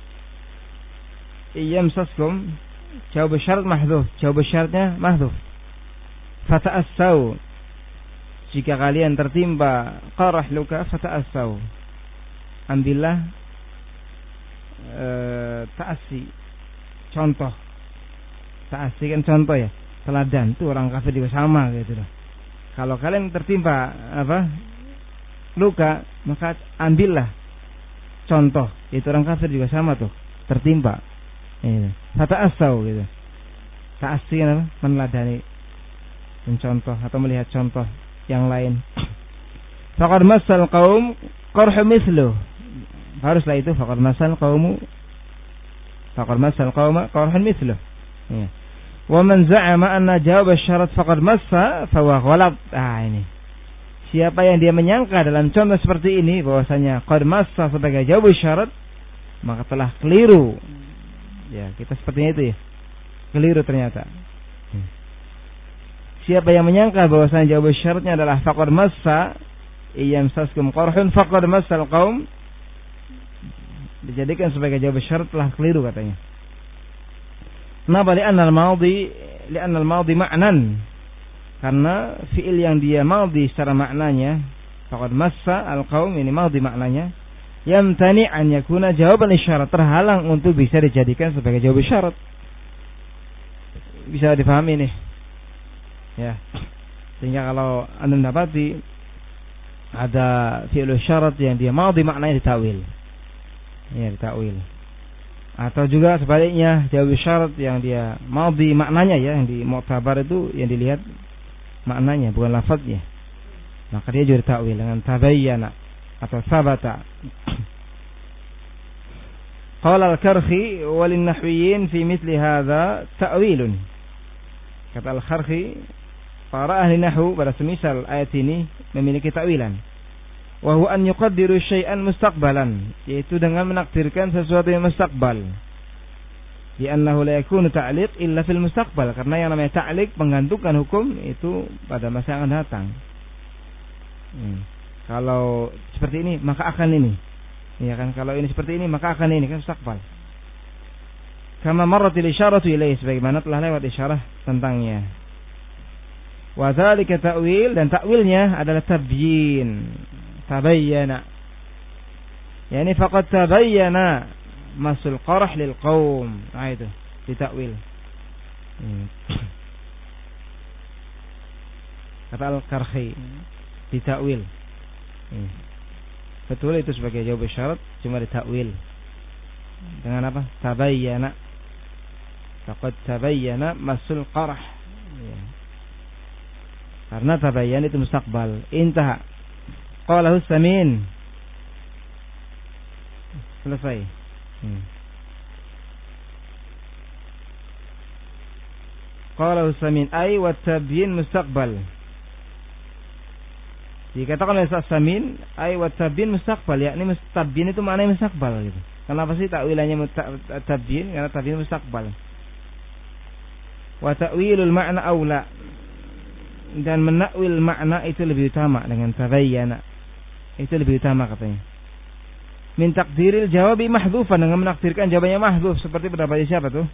iyamsaskum jawab syarat mahdhuf, jawab syaratnya mahdhuf. Fata'assau, jika kalian tertimpa qarah luka fata'assau, ambillah e, ta'assi, contoh. Ta'assi kan contoh ya, teladan. Itu orang kafir juga sama gitu loh. Kalau kalian tertimpa apa luka, maka ambillah contoh. Itu orang kafir juga sama tuh, tertimpa. Ini fata'assau gitu. Ta'assi kan apa? Meneladani, mencontoh atau melihat contoh yang lain. Faqad masal qaum qarhu mithlu. Haruslah itu faqad masal qaumu faqad masal qauma qarhun mithlu. Ya. Wa man za'ama anna jawab asy-syarat faqad massa fa huwa ghalat. Ah, ini. Siapa yang dia menyangka dalam contoh seperti ini bahwasanya qad massa sebagai jawab syarat, maka telah keliru. Ya, kita sepertinya itu ya. Keliru ternyata. Hmm. Siapa yang menyangka bahwasanya jawab syaratnya adalah faqad massa iyamsaskum qarhun faqad massal qaum, dijadikan sebagai jawab syarat, telah keliru katanya. Kenapa? Li'anna al-madhi li'anna al-madhi ma'nan. Karena fi'il yang dia madhi secara maknanya faqad massa al-qaum, ini madhi maknanya, yamtani an yakuna jawaban isyarat, terhalang untuk bisa dijadikan sebagai jawab syarat. Bisa difahami nih. Ya. Sehingga kalau Anda mendapati ada fi'il syarat yang dia madhi maknanya ditawil. Ya, ditawil. Atau juga sebaliknya jawab syarat yang dia madhi maknanya ya, yang di mu'tabar itu yang dilihat maknanya bukan lafaznya. Maka dia juga ditakwil dengan tabayyana atau sabata. Qala al-Karhi walin nahwiyyin fi mithli hadza ta'wilun. Kata al-Karhi, para ahli nahwu pada semisal ayat ini memiliki ta'wilan. Wa huwa an yuqaddiru syai'an mustaqbalan, yaitu dengan menakdirkan sesuatu yang mustaqbal. Di annahu la yakunu ta'liq illa fil mustaqbal, karena yang namanya ta'liq menggantungkan hukum itu pada masa yang akan datang. Hmm. Kalau seperti ini maka akan ini. Ya kan, kalau ini seperti ini maka akan ini, kan mustaqbal. Kama marratil isyaratu ilaihi, sebagaimana telah lewat isyarah tentangnya. Wa dzalika ta'wil, dan ta'wilnya adalah tabyin. Tabayyana. Yani faqad tabayyana masul qarah lil qaum. Nah itu ditakwil. Hmm. Kata Al-Karhi ditakwil. Hmm. Betul itu sebagai jawab syarat, cuma ditakwil. Dengan apa? Tabayyana. Faqad tabayyana masul qarah. Ya. Karena tabayyana itu mustaqbal. Intaha. Qalahu samin. Selesai. Hmm. Qalahu samin ay wa tabyin mustaqbal. Dikatakan oleh samin ay wa tabyin mustaqbal, yakni mustabyin itu maknanya mustaqbal gitu. Kenapa sih takwilannya tabyin? Karena tabyin mustaqbal. Wa ta'wilul ma'na aula. Dan menakwil makna itu lebih utama dengan tabayyana. Itu lebih utama katanya. Min takdiril jawabi mahdhufan, dengan menakdirkan jawabannya mahdhuf, seperti pendapat siapa tuh?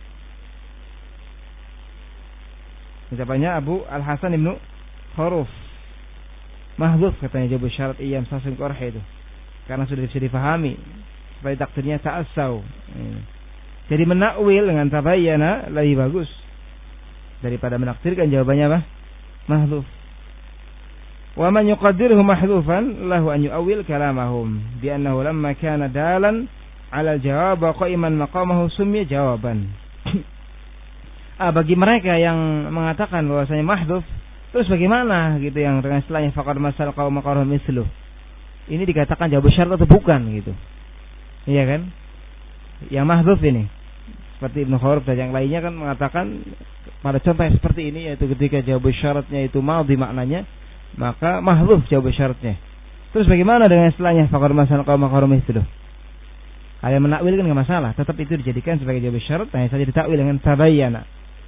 Jawabannya Abu Al-Hasan Ibnu Huruf. Mahdhuf katanya jawab syarat iyam sasin qarah itu. Karena sudah bisa difahami. Seperti takdirnya ta'assau. Jadi menakwil dengan tabayyana lebih bagus daripada menakdirkan jawabannya apa? Mahdhuf. Wa man yuqaddirhu mahdhufan lahu an yu'awwil kalamahum bi annahu lamma kana dalan 'ala al-jawab qa'iman maqamahu summiya jawaban. Ah, bagi mereka yang mengatakan bahwasanya mahdhuf, terus bagaimana gitu yang dengan istilahnya faqad masal qaum maqarhum mislu. Ini dikatakan jawab syarat atau bukan gitu. Iya kan? Yang mahdhuf ini seperti Ibnu Khuruf dan yang lainnya kan mengatakan pada contoh yang seperti ini, yaitu ketika jawab syaratnya itu madhi maknanya, maka mahdhuf jawab syaratnya. Terus bagaimana dengan istilahnya faqad masal qaum maqarhum mislu? Kalian menakwil kan enggak masalah, tetap itu dijadikan sebagai jawab syarat, hanya saja ditakwil dengan tabayyana.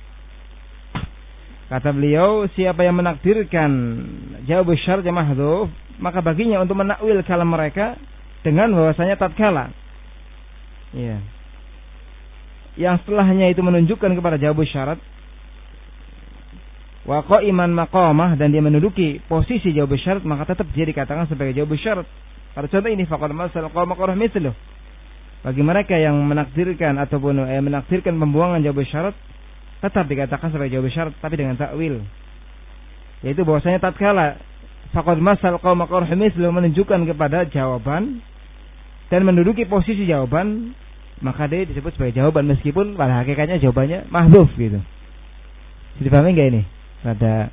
Kata beliau, siapa yang menakdirkan jawab syarat yang mahdhuf, maka baginya untuk menakwil kalam mereka dengan bahwasanya tatkala ya, yang setelahnya itu menunjukkan kepada jawab syarat wa qa'iman maqamah, dan dia menduduki posisi jawab syarat, maka tetap dia dikatakan sebagai jawab syarat. Pada contoh ini faqad masal qaum maqarhum mislu. Bagi mereka yang menakdirkan ataupun eh, menakdirkan pembuangan jawab syarat, tetap dikatakan sebagai jawab syarat, tapi dengan takwil, yaitu bahwasanya tatkala faqad masal qaum maqarhum mislu menunjukkan kepada jawaban dan menduduki posisi jawaban, maka dia disebut sebagai jawaban meskipun pada hakikatnya jawabannya mahdhuf gitu. Dipahami enggak ini? Ada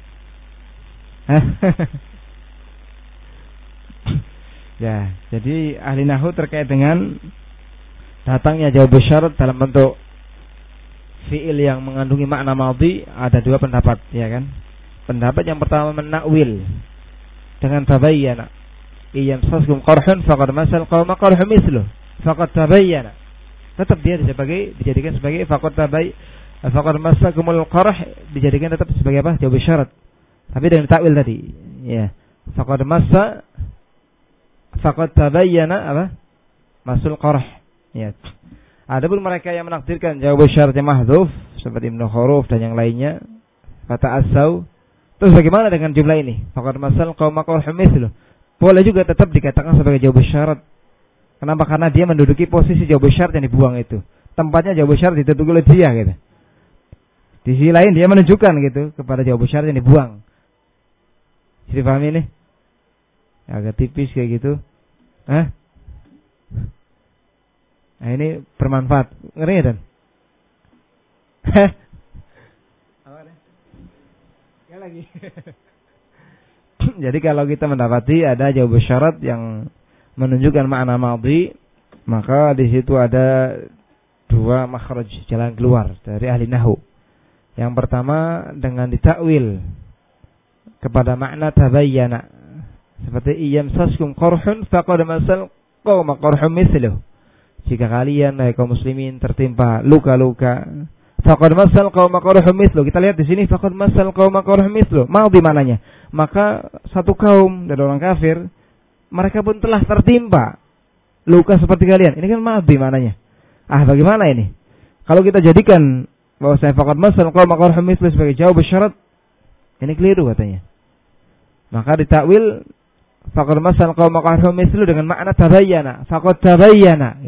ya, jadi ahli nahwu terkait dengan datangnya jawab syarat dalam bentuk fiil yang mengandungi makna madhi ada dua pendapat, ya kan? Pendapat yang pertama menakwil dengan tabayyana. Iyam saskum qarhun faqad masal qaum qarhum mislu. Faqad tabayyana. Tetap dia sebagai dijadikan sebagai faqad tabay faqad masakumul qarh, dijadikan tetap sebagai apa? Jawab syarat. Tapi dengan takwil tadi, ya. Faqad massa faqad tabayyana apa? Masul qarh. Ya. Adapun mereka yang menakdirkan jawab syaratnya mahdhuf seperti Ibnu Khuruf dan yang lainnya, kata asau, terus bagaimana dengan jumlah ini? Faqad masal qaum qarhum mislu. Boleh juga tetap dikatakan sebagai jawab syarat. Kenapa? Karena dia menduduki posisi jawab syarat yang dibuang itu. Tempatnya jawab syarat dituduki oleh dia gitu. Di sisi lain dia menunjukkan gitu kepada jawab syarat yang dibuang. Jadi paham ini? Agak tipis kayak gitu. Hah? Nah ini bermanfaat. Ngeri ya Dan? Apa deh? Gak lagi. Jadi kalau kita mendapati ada jawab syarat yang menunjukkan makna madhi, maka di situ ada dua makhraj, jalan keluar dari ahli nahwu. Yang pertama dengan ditakwil kepada makna tabayyana, seperti iyam saskum qarhun faqad masal qaum qarhum misluh. Jika kalian hai kaum muslimin tertimpa luka-luka, faqad masal qaum qarhum misluh. Kita lihat di sini faqad masal qaum qarhum misluh. Madhi mananya? Maka satu kaum dari orang kafir, mereka pun telah tertimpa luka seperti kalian. Ini kan madhi mananya. Ah, bagaimana ini? Kalau kita jadikan bahwa saya faqad masal qaum qarhum misluh sebagai jawab syarat, ini keliru katanya. Maka ditakwil faqad masal qaum qarhum misluh dengan makna tabayyana. Faqad tabayyana. Ini.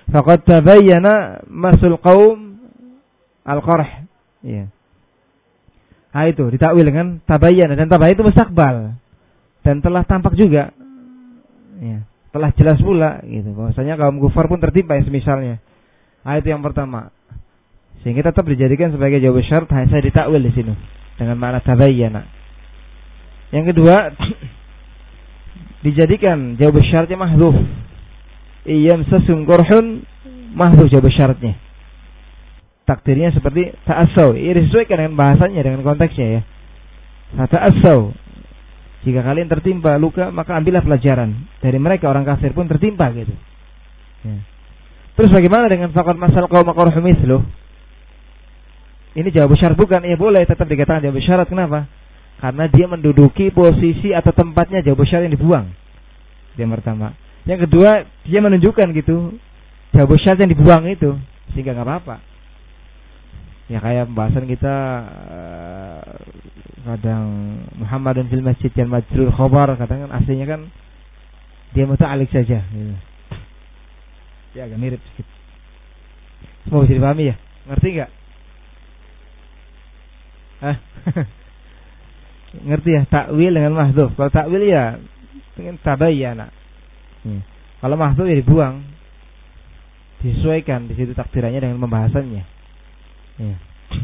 faqad tabayyana masul qaum al-qarh. Iya. Nah itu ditakwil dengan tabayyana, dan tabayyana itu mustaqbal dan telah tampak juga. Ya, telah jelas pula gitu. Bahwasanya kaum kufar pun tertimpa yang semisalnya. Nah itu yang pertama. Sehingga tetap dijadikan sebagai jawab syarat, hanya saya ditakwil di sini dengan makna tabayyana. Yang kedua, dijadikan jawab syaratnya mahdhuf. Iyam sasum qurhun, mahdhuf jawab syaratnya. Takdirnya seperti ta'assaw, ini disesuaikan dengan bahasanya, dengan konteksnya ya. Ta'assaw, jika kalian tertimpa luka, maka ambillah pelajaran. Dari mereka orang kafir pun tertimpa gitu ya. Terus bagaimana dengan faqad masal qauma qarhum mithluh? Ini jawab syarat bukan? Ya boleh tetap dikatakan jawab syarat. Kenapa? Karena dia menduduki posisi atau tempatnya jawab syarat yang dibuang. Yang pertama. Yang kedua, dia menunjukkan gitu jawab syarat yang dibuang itu, sehingga nggak apa-apa. Ya kayak pembahasan kita uh, kadang Muhammadun fil masjid yang majrur khobar, kadang kan aslinya kan dia muta'alliq saja gitu. Ya agak mirip sedikit. Semua bisa dipahami ya? Ngerti enggak? Hah? Ngerti ya? Takwil dengan mahdhuf. Kalau takwil ya dengan tabayyana. Hmm. Kalau mahdhuf ya dibuang. Disesuaikan di situ takdirannya dengan pembahasannya. Ya.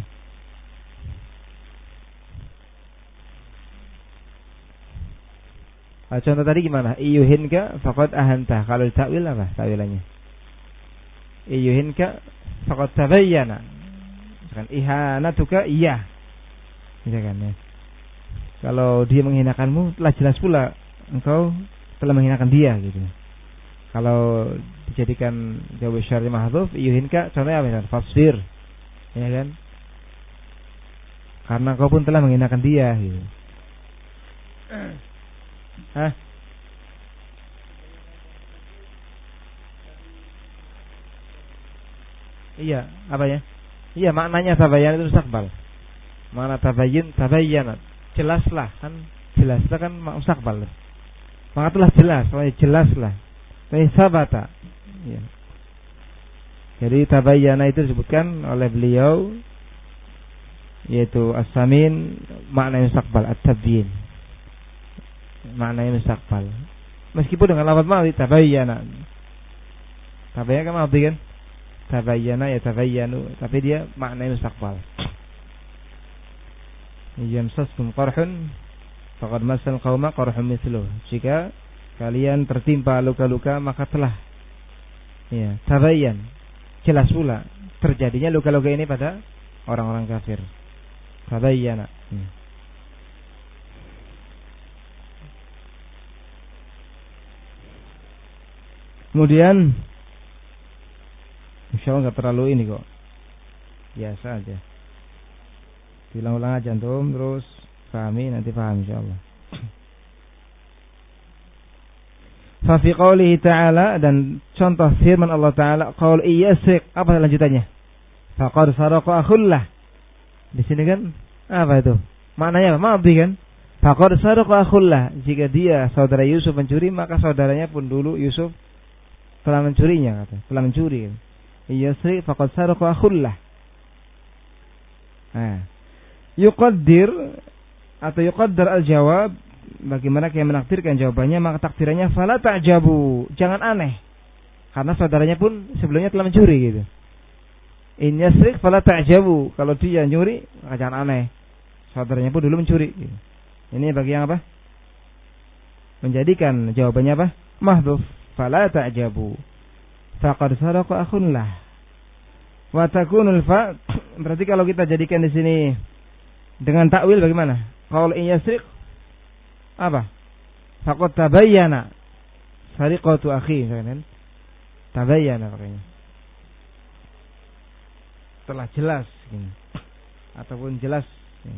Nah, contoh tadi gimana? Iyuhinka faqad ahanta. Kalau takwil apa takwilannya? Iyuhinka faqad tabayyana. Kan ihanatuka iya. Misalkan ya. Kalau dia menghinakanmu, telah jelas pula engkau telah menghinakan dia gitu. Kalau dijadikan jawab syar'i mahdhuf, iyuhinka contohnya apa? Fasfir. Ya kan? Karena kau pun telah menghinakan dia gitu. Hah? Iya, apa ya? Iya, maknanya tabayyan itu mustaqbal. Makna tabayyin, tabayyana. Jelaslah, kan jelaslah kan mustaqbal. Maka telah jelas, jelaslah. Ini sabata. Ya. Jadi tabayyana itu disebutkan oleh beliau yaitu as-samin, makna mustaqbal, at-tabyin. Maknanya mustaqbal. Meskipun dengan lafaz madhi tabayyana. Tabayyana kan madhi kan? Tabayyana ya tabayyanu, tapi dia maknanya mustaqbal. Yamsaskum qarhun faqad masal qauma qarhum mithluh. Jika kalian tertimpa luka-luka maka telah ya tabayyan, jelas pula terjadinya luka-luka ini pada orang-orang kafir. Tabayyana. Ya. Kemudian insyaallah enggak terlalu ini kok. Biasa aja. Diulang-ulang aja antum terus pahami, nanti paham insyaallah. Fa fi qoulihi ta'ala, dan contoh firman Allah Ta'ala, qaul iyasriq, apa lanjutannya? Faqad saraqa akhullah. Di sini kan apa itu? Maknanya apa? Madhi kan? Faqad saraqa akhullah. Jika dia saudara Yusuf mencuri, maka saudaranya pun dulu Yusuf telah mencurinya, kata. Telah mencuri. Iyasriq faqad saraqa akhullah. Nah, yuqaddir atau yuqaddar al-jawab, bagaimana yang menakdirkan jawabannya, maka takdirannya fala ta'jabu, jangan aneh, karena saudaranya pun sebelumnya telah mencuri gitu. In yasriq fala ta'jabu, kalau dia nyuri maka jangan aneh, saudaranya pun dulu mencuri gitu. Ini bagi yang apa? Menjadikan jawabannya apa? Mahdhuf, fala ta'jabu faqad saraqa akhun lah. Wa takunul fa, berarti kalau kita jadikan di sini dengan takwil bagaimana? Qaul in yasriq apa? Faqad tabayyana sariqatu akhi, kan? Tabayyana makanya. Telah jelas gitu. Ataupun jelas. Ya.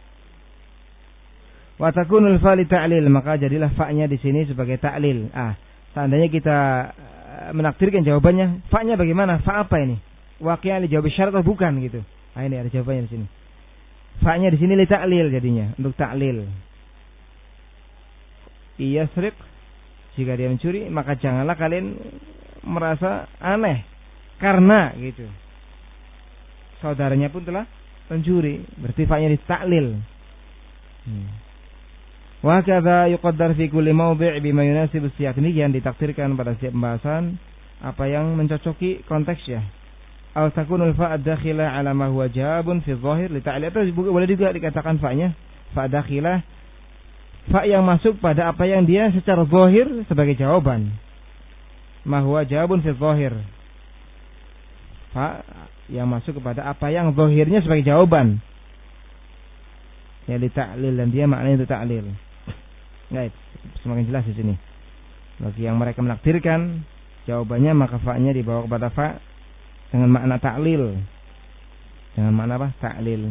Wa takunul fa li ta'lil, maka jadilah fa-nya di sini sebagai ta'lil. Ah, seandainya kita menakdirkan jawabannya, fa-nya bagaimana? Fa apa ini? Waqi'an li jawab syarat atau bukan gitu. Ah, ini ada jawabannya di sini. Fa-nya di sini li ta'lil jadinya, untuk ta'lil. Iyasriq, jika dia mencuri, maka janganlah kalian merasa aneh karena gitu. Saudaranya pun telah pencuri, berarti fa'nya ditaklil. Hmm. Wa kadza yuqaddar fi kulli mawdi' bima yunasibu siyaq. Ini yang ditakdirkan pada setiap pembahasan apa yang mencocoki konteksnya. Aw takunul fa' ad-dakhila 'ala ma huwa jawabun fi dhahir li ta'lil. Atau boleh juga dikatakan fa'nya fa' dakhilah, fa' yang masuk pada apa yang dia secara zahir sebagai jawaban. Ma huwa jawabun fi dhahir. Fa' yang masuk kepada apa yang zahirnya sebagai jawaban. Ya li ta'lil, dan dia maknanya itu ta'lil. Baik, semakin jelas di sini. Bagi yang mereka menakdirkan jawabannya, maka fa'nya dibawa kepada fa' dengan makna ta'lil. Dengan makna apa? Ta'lil.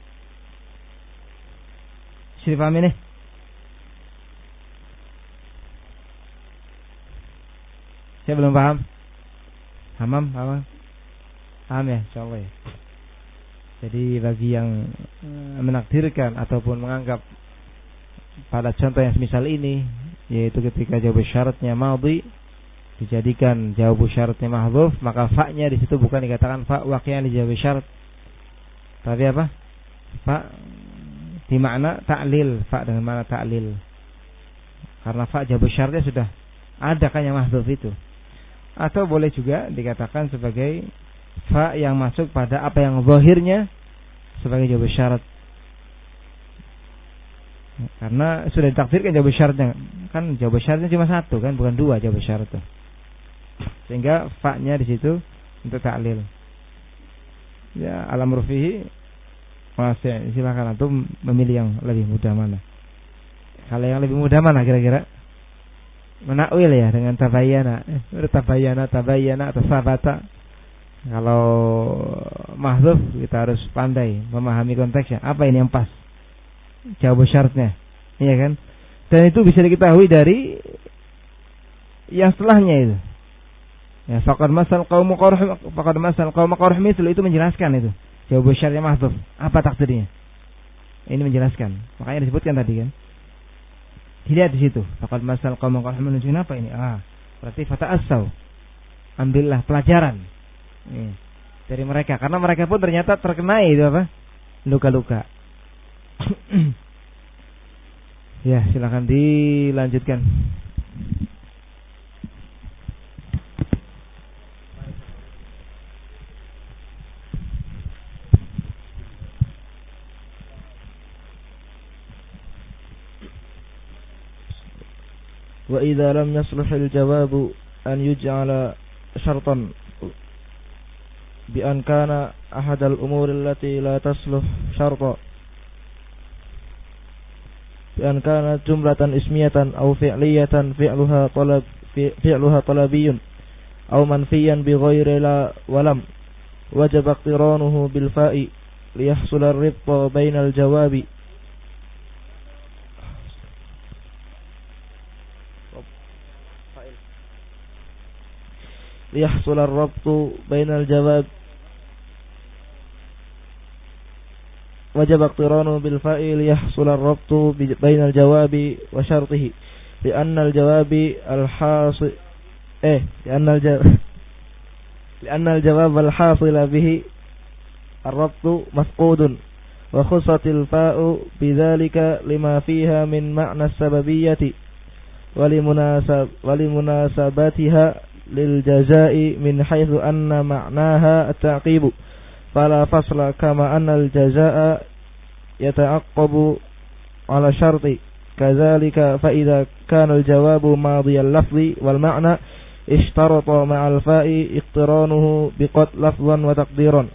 Sudah paham ini? Saya belum paham. Paham? Paham? Paham ya? Insyaallah ya. Jadi bagi yang menakdirkan ataupun menganggap pada contoh yang semisal ini, yaitu ketika jawab syaratnya madhi dijadikan jawab syaratnya mahdhuf, maka fa-nya di situ bukan dikatakan fa waqi'an di jawab syarat, tapi apa? Fa di makna ta'lil, fa dengan makna ta'lil. Karena fa jawab syaratnya sudah ada kan yang mahdhuf itu. Atau boleh juga dikatakan sebagai fa yang masuk pada apa yang zahirnya sebagai jawab syarat. Karena sudah ditakdirkan jawab syaratnya, kan jawab syaratnya cuma satu kan, bukan dua jawab syarat itu. Sehingga fa-nya di situ untuk ta'lil. Ya, alam rufihi masih silakan antum memilih yang lebih mudah mana. Kalau yang lebih mudah mana kira-kira? Menakwil ya dengan tabayyana. Eh, tabayyana, tabayyana atau sabata. Kalau mahdhuf kita harus pandai memahami konteksnya. Apa ini yang pas? Jawab syaratnya, iya kan? Dan itu bisa diketahui dari yang setelahnya itu. Ya, faqad masal qaum qarhum, faqad masal qaum qarhum itu menjelaskan itu. Jawab syaratnya mahdhuf. Apa takdirnya? Ini menjelaskan. Makanya disebutkan tadi kan. Dilihat di situ. Faqad masal qaum qarhum menunjukkan apa ini? Ah, berarti fata'assau. Ambillah pelajaran. Ini, dari mereka, karena mereka pun ternyata terkena itu apa? Luka-luka. Ya, silakan dilanjutkan. Wa idza lam yasluh al-jawabu an yuj'ala syartan bi an kana ahad al-umur allati la tasluh syartan bi an kana jumlatan ismiyatan aw fi'liyatan fi'luha talab fi'luha talabiyyun aw manfiyan bi ghairi la walam wajib iqtiranuhu bil fa'i li yahsul ar-ribt bainal jawabi li yahsul ar-ribt bainal jawab wajib iqtiranu bil fa'il yahsul ar-rabtu bainal jawabi wa syartihi bi anna al-jawabi al-hasil eh bi anna al-jawab li anna al-jawab al-hasil bihi ar-rabtu mafqudun wa khussatil fa'u bidzalika lima fiha min ma'na as-sababiyyati wa limunasab wa limunasabatiha lil jazaa'i min haitsu anna ma'naha at-ta'qibu fala fasla kama anna al-jazaa'a yata'aqqabu ala syarti kadzalika fa idza kana al-jawabu madiyal lafzi wal ma'na ishtarata ma'al fa'i iqtiranuhu biqad lafzan wa taqdiran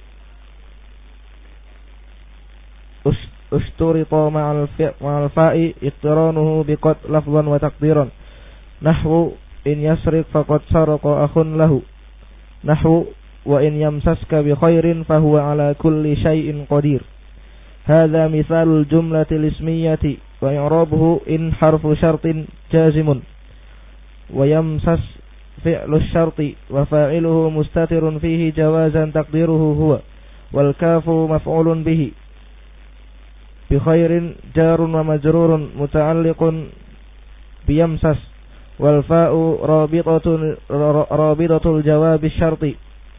usturita ma'al ma'al fa'i iqtiranuhu biqad lafzan wa taqdiran nahwu in yasriq faqad saraqa akhun lahu nahwu wa in yamsaska bi khairin fahuwa ala kulli syai'in qadir. Hadza mithalul jumlatil ismiyati wa i'rabuhu in harfu syartin jazimun wa yamsas fi'lu syarti wa fa'iluhu mustatirun fihi jawazan taqdiruhu huwa wal kafu maf'ulun bihi bi khairin jarun wa majrurun muta'alliqun bi yamsas wal fa'u rabitatun rabitatul jawab syarti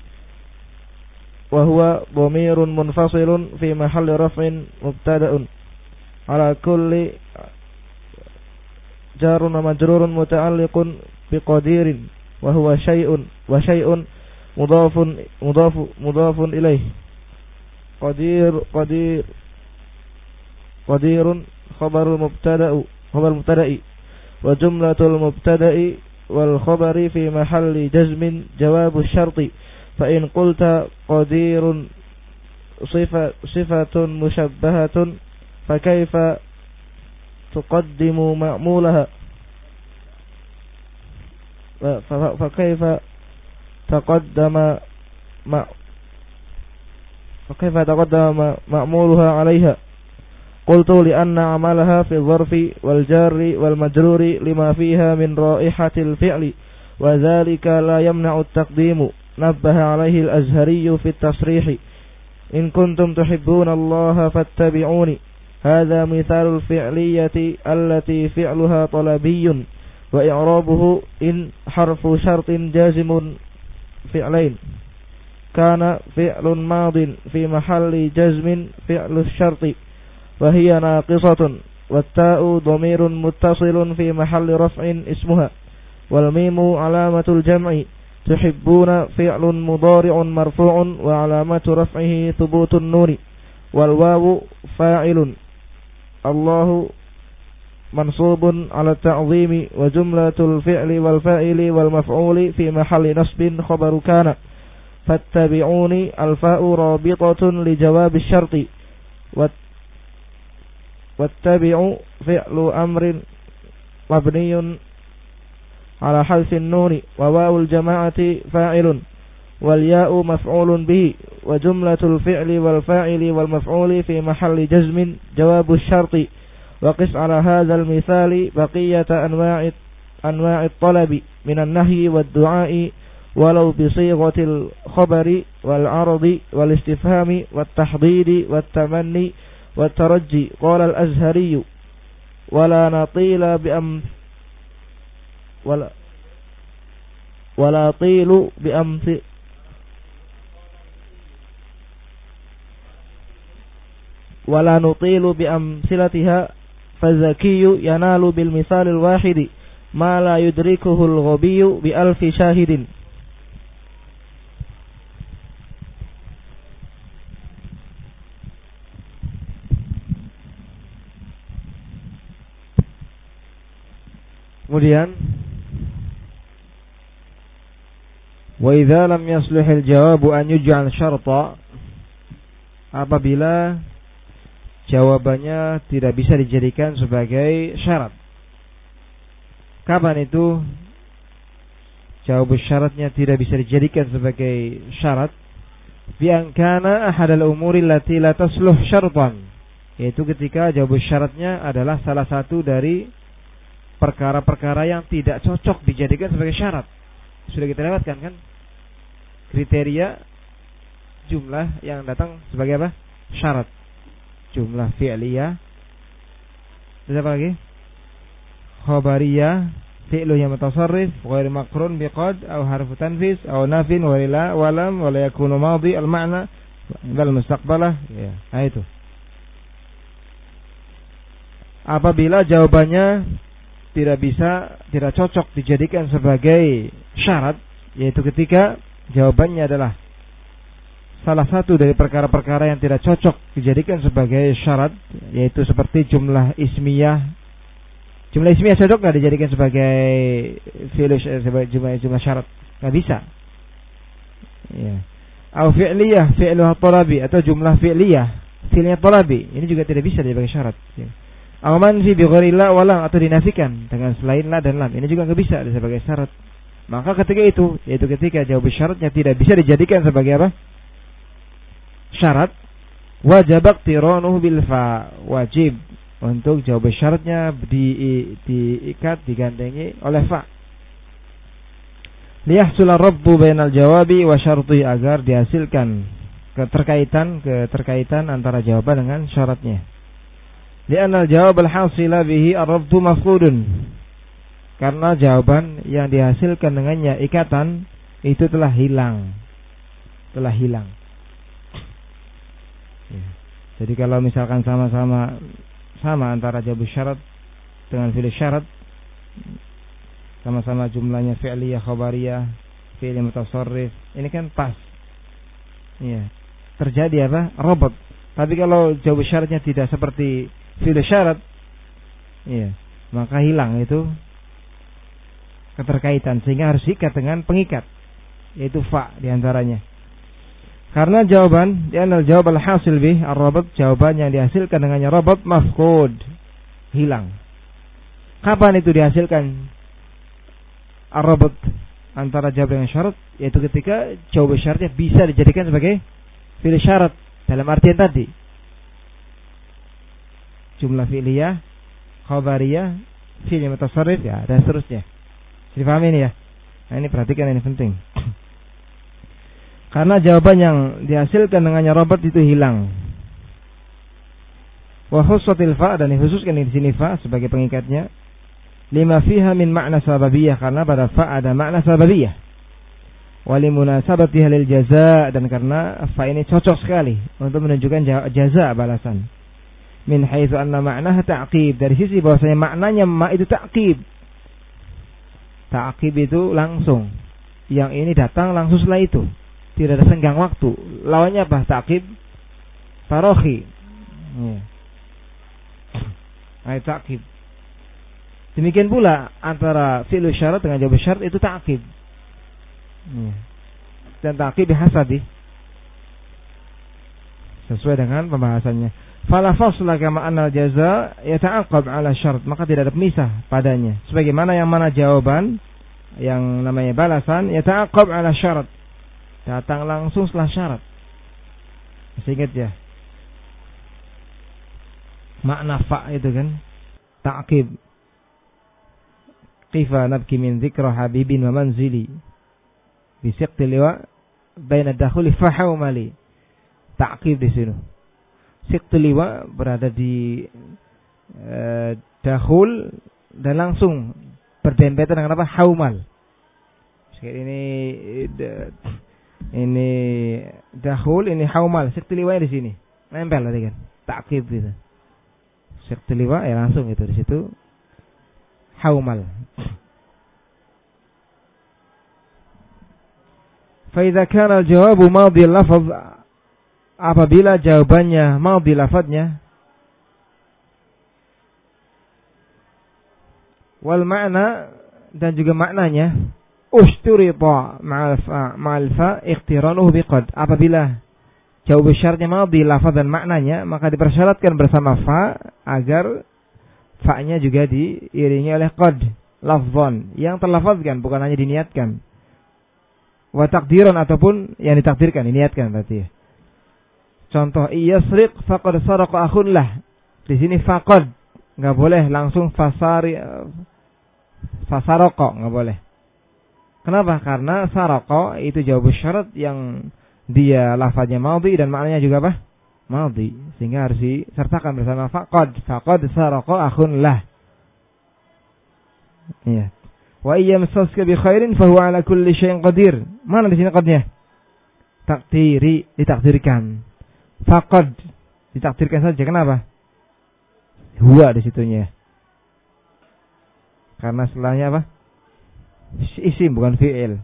wa huwa dhamirun munfasilun fi mahalli raf'in mubtada'un ala kulli jarun wa majrurun muta'alliqun biqadirin wa huwa syai'un wa syai'un mudhafun mudhafu mudhafun ilaih. Qadir qadir qadirun khabarul mubtada'u khabar mubtada'i wa jumlatul mubtada'i wal khabari fi mahalli jazmin jawabu syarti. Fa in qulta qadirun sifat sifatun mushabbahatun fa kaifa tuqaddimu ma'mulaha fa kaifa taqaddama ma fa kaifa taqaddama ma'muluha 'alayha. Qultu li anna 'amalaha fi dharfi wal jarri wal majruri lima fiha min raihatil fi'li wa dhalika la yamna'u at-taqdimu. Nabbaha 'alayhi al-Azhari fi at-tasrih. In kuntum tuhibbuna Allah fattabi'uni. Hadha mithalul fi'liyati allati fi'luha talabiyyun wa i'rabuhu in harfu syartin jazimun fi'lain kana fi'lun madin fi mahalli jazmin fi'lus syarti wa hiya naqisatun wat-ta'u dhamirun muttasilun fi mahalli raf'in ismuha wal mimu 'alamatul jam'i. Tuhibbuna fi'lun mudhari'un marfu'un wa 'alamatu raf'ihi thubutun nuni wal wawu fa'ilun. Allahu mansubun 'ala ta'zimi wa jumlatul fi'li wal fa'ili wal maf'uli fi mahalli nasbin khabaru kana. Fattabi'uni al-fa'u rabitatun li jawab asy-syarti wattabi'u fi'lu amrin mabniyun 'ala halfin nuni wa wawul jama'ati fa'ilun wal ya'u maf'ulun bihi wa jumlatul fi'li wal fa'ili wal maf'uli fi mahalli jazmin jawabu asy-syarti. وقس على هذا المثال بقية أنواع أنواع الطلب من النهي والدعاء ولو بصيغة الخبر والعرض والاستفهام والتحضير والتمني والترجي. قال الأزهري ولا نطيل بأم ولا ولا طيل بأمث ولا نطيل بأمثلتها فالذكي ينال بالمثال الواحد ما لا يدركه الغبي بألف شاهد. Kemudian wa idza lam yaslihil jawabu an yuj'al syarta, apabila jawabannya tidak bisa dijadikan sebagai syarat. Kapan itu jawab syaratnya tidak bisa dijadikan sebagai syarat? Bi an kana ahadal umuri allati la tasluh syartan, yaitu ketika jawab syaratnya adalah salah satu dari perkara-perkara yang tidak cocok dijadikan sebagai syarat. Sudah kita lewatkan kan kriteria jumlah yang datang sebagai apa? Syarat. Jumlah fi'liyah, terus apa lagi? Khabariyah, fi'lu yang mutasarrif, ghair maqrun biqad aw harfu tanfis aw nafin wa la wa lam wa la yakunu madhi al ma'na bal mustaqbalah, ya. Nah itu. Apabila jawabannya tidak bisa, tidak cocok dijadikan sebagai syarat, yaitu ketika jawabannya adalah salah satu dari perkara-perkara yang tidak cocok dijadikan sebagai syarat, yaitu seperti jumlah ismiyah. Jumlah ismiyah cocok nggak dijadikan sebagai fi'il sebagai jumlah jumlah syarat? Nggak bisa. Ya. Au fi'liyah, fi'luha talabi, atau jumlah fi'liyah, fi'lnya talabi, ini juga tidak bisa sebagai syarat. Ya. Au manfi bi ghairi la wa lam, atau dinafikan dengan selain la dan lam, ini juga nggak bisa sebagai syarat. Maka ketika itu, yaitu ketika jawab syaratnya tidak bisa dijadikan sebagai apa? Syarat, wajib iqtiranuhu bil fa, wajib untuk jawab syaratnya di, diikat digandengi oleh fa. Liyahsula rabbu bainal jawabi wa syarti, agar dihasilkan keterkaitan keterkaitan antara jawaban dengan syaratnya. Li'anna al-jawab al-hasila bihi ar-rabtu mafqudun, karena jawaban yang dihasilkan dengannya ikatan itu telah hilang, telah hilang. Ya. Jadi kalau misalkan sama-sama sama antara jawab syarat dengan fi'il syarat, sama-sama jumlahnya fi'liyah, khabariyah, fi'il mutasarrif, ini kan pas. Iya. Terjadi apa? Robot. Tapi kalau jawab syaratnya tidak seperti fi'il syarat, iya, maka hilang itu keterkaitan, sehingga harus diikat dengan pengikat, yaitu fa diantaranya. Karena jawaban, dia adalah jawab al-hasil bih, ar-rabat, jawaban yang dihasilkan dengannya rabat mafqud, hilang. Kapan itu dihasilkan ar-rabat antara jawab dengan syarat? Yaitu ketika jawab syaratnya bisa dijadikan sebagai fi'il syarat dalam artian tadi. Jumlah fi'liyah, khabariyah, fi'il mutasarrif, ya, dan seterusnya. Dipahami ini ya? Nah, ini perhatikan, ini penting. Karena jawaban yang dihasilkan dengannya rabat itu hilang. Wa khussatil fa, dan dikhususkan di sini fa sebagai pengikatnya. Lima fiha min makna sababiyah, karena pada fa ada makna sababiyah. Wa limunasabatiha lil jaza, dan karena fa ini cocok sekali untuk menunjukkan jaza, balasan. Min haitsu anna ma'naha ta'qib, dari sisi bahwasanya maknanya ma itu ta'qib. Ta'qib itu langsung. Yang ini datang langsung setelah itu. Tidak ada senggang waktu. Lawannya apa? Ta'qib tarohi. Ya. Ayat ta'qib. Demikian pula antara fi'il syarat dengan jawab syarat itu ta'qib. Ya. Dan ta'qib bihasabi, sesuai dengan pembahasannya. Fala fasla kama anna al-jaza yata'aqab 'ala syarat, maka tidak ada pemisah padanya. Sebagaimana yang mana jawaban yang namanya balasan yata'aqab 'ala syarat, datang langsung setelah syarat. Masih ingat ya? Makna fa itu kan ta'qib. Qifa nabki min dzikra habibin wa manzili bi siqti liwa baina dakhuli fa hawmali. Ta'qib di sini. Siqti liwa berada di eh, dakhul dan langsung berdempetan dengan apa? Haumal. Ini ini dahul, ini haumal, siqti liwanya di sini, nempel tadi kan, ta'qib gitu. Siqti liwa ya langsung itu di situ haumal. Fa idza kana al-jawabu madhi al-lafz, apabila jawabannya madhi lafadznya, wal makna, dan juga maknanya, usturita ma'al fa iqtiranuhu biqad, apabila jawab syaratnya madhi lafaz dan maknanya, maka dipersyaratkan bersama fa agar fa-nya juga diiringi oleh qad, lafzan, yang terlafazkan, bukan hanya diniatkan. Wa taqdiran, ataupun yang ditakdirkan, diniatkan berarti ya. Contoh, iyasriq faqad saraqa akhun lah. Di sini faqad, enggak boleh langsung fasari fasaraqa, enggak boleh. Kenapa? Karena saraqa itu jawab syarat yang dia lafaznya madhi dan maknanya juga apa? Madhi, sehingga harus disertakan bersama faqad. Faqad saraqa akhun lah. Iya. Wa iyyamsaska bi khairin fa huwa ala kulli syai'in qadir. Mana di sini qadnya? Takdiri, ditakdirkan. Faqad, ditakdirkan saja. Kenapa? Huwa di situnya. Karena setelahnya apa? Isim, bukan fi'il.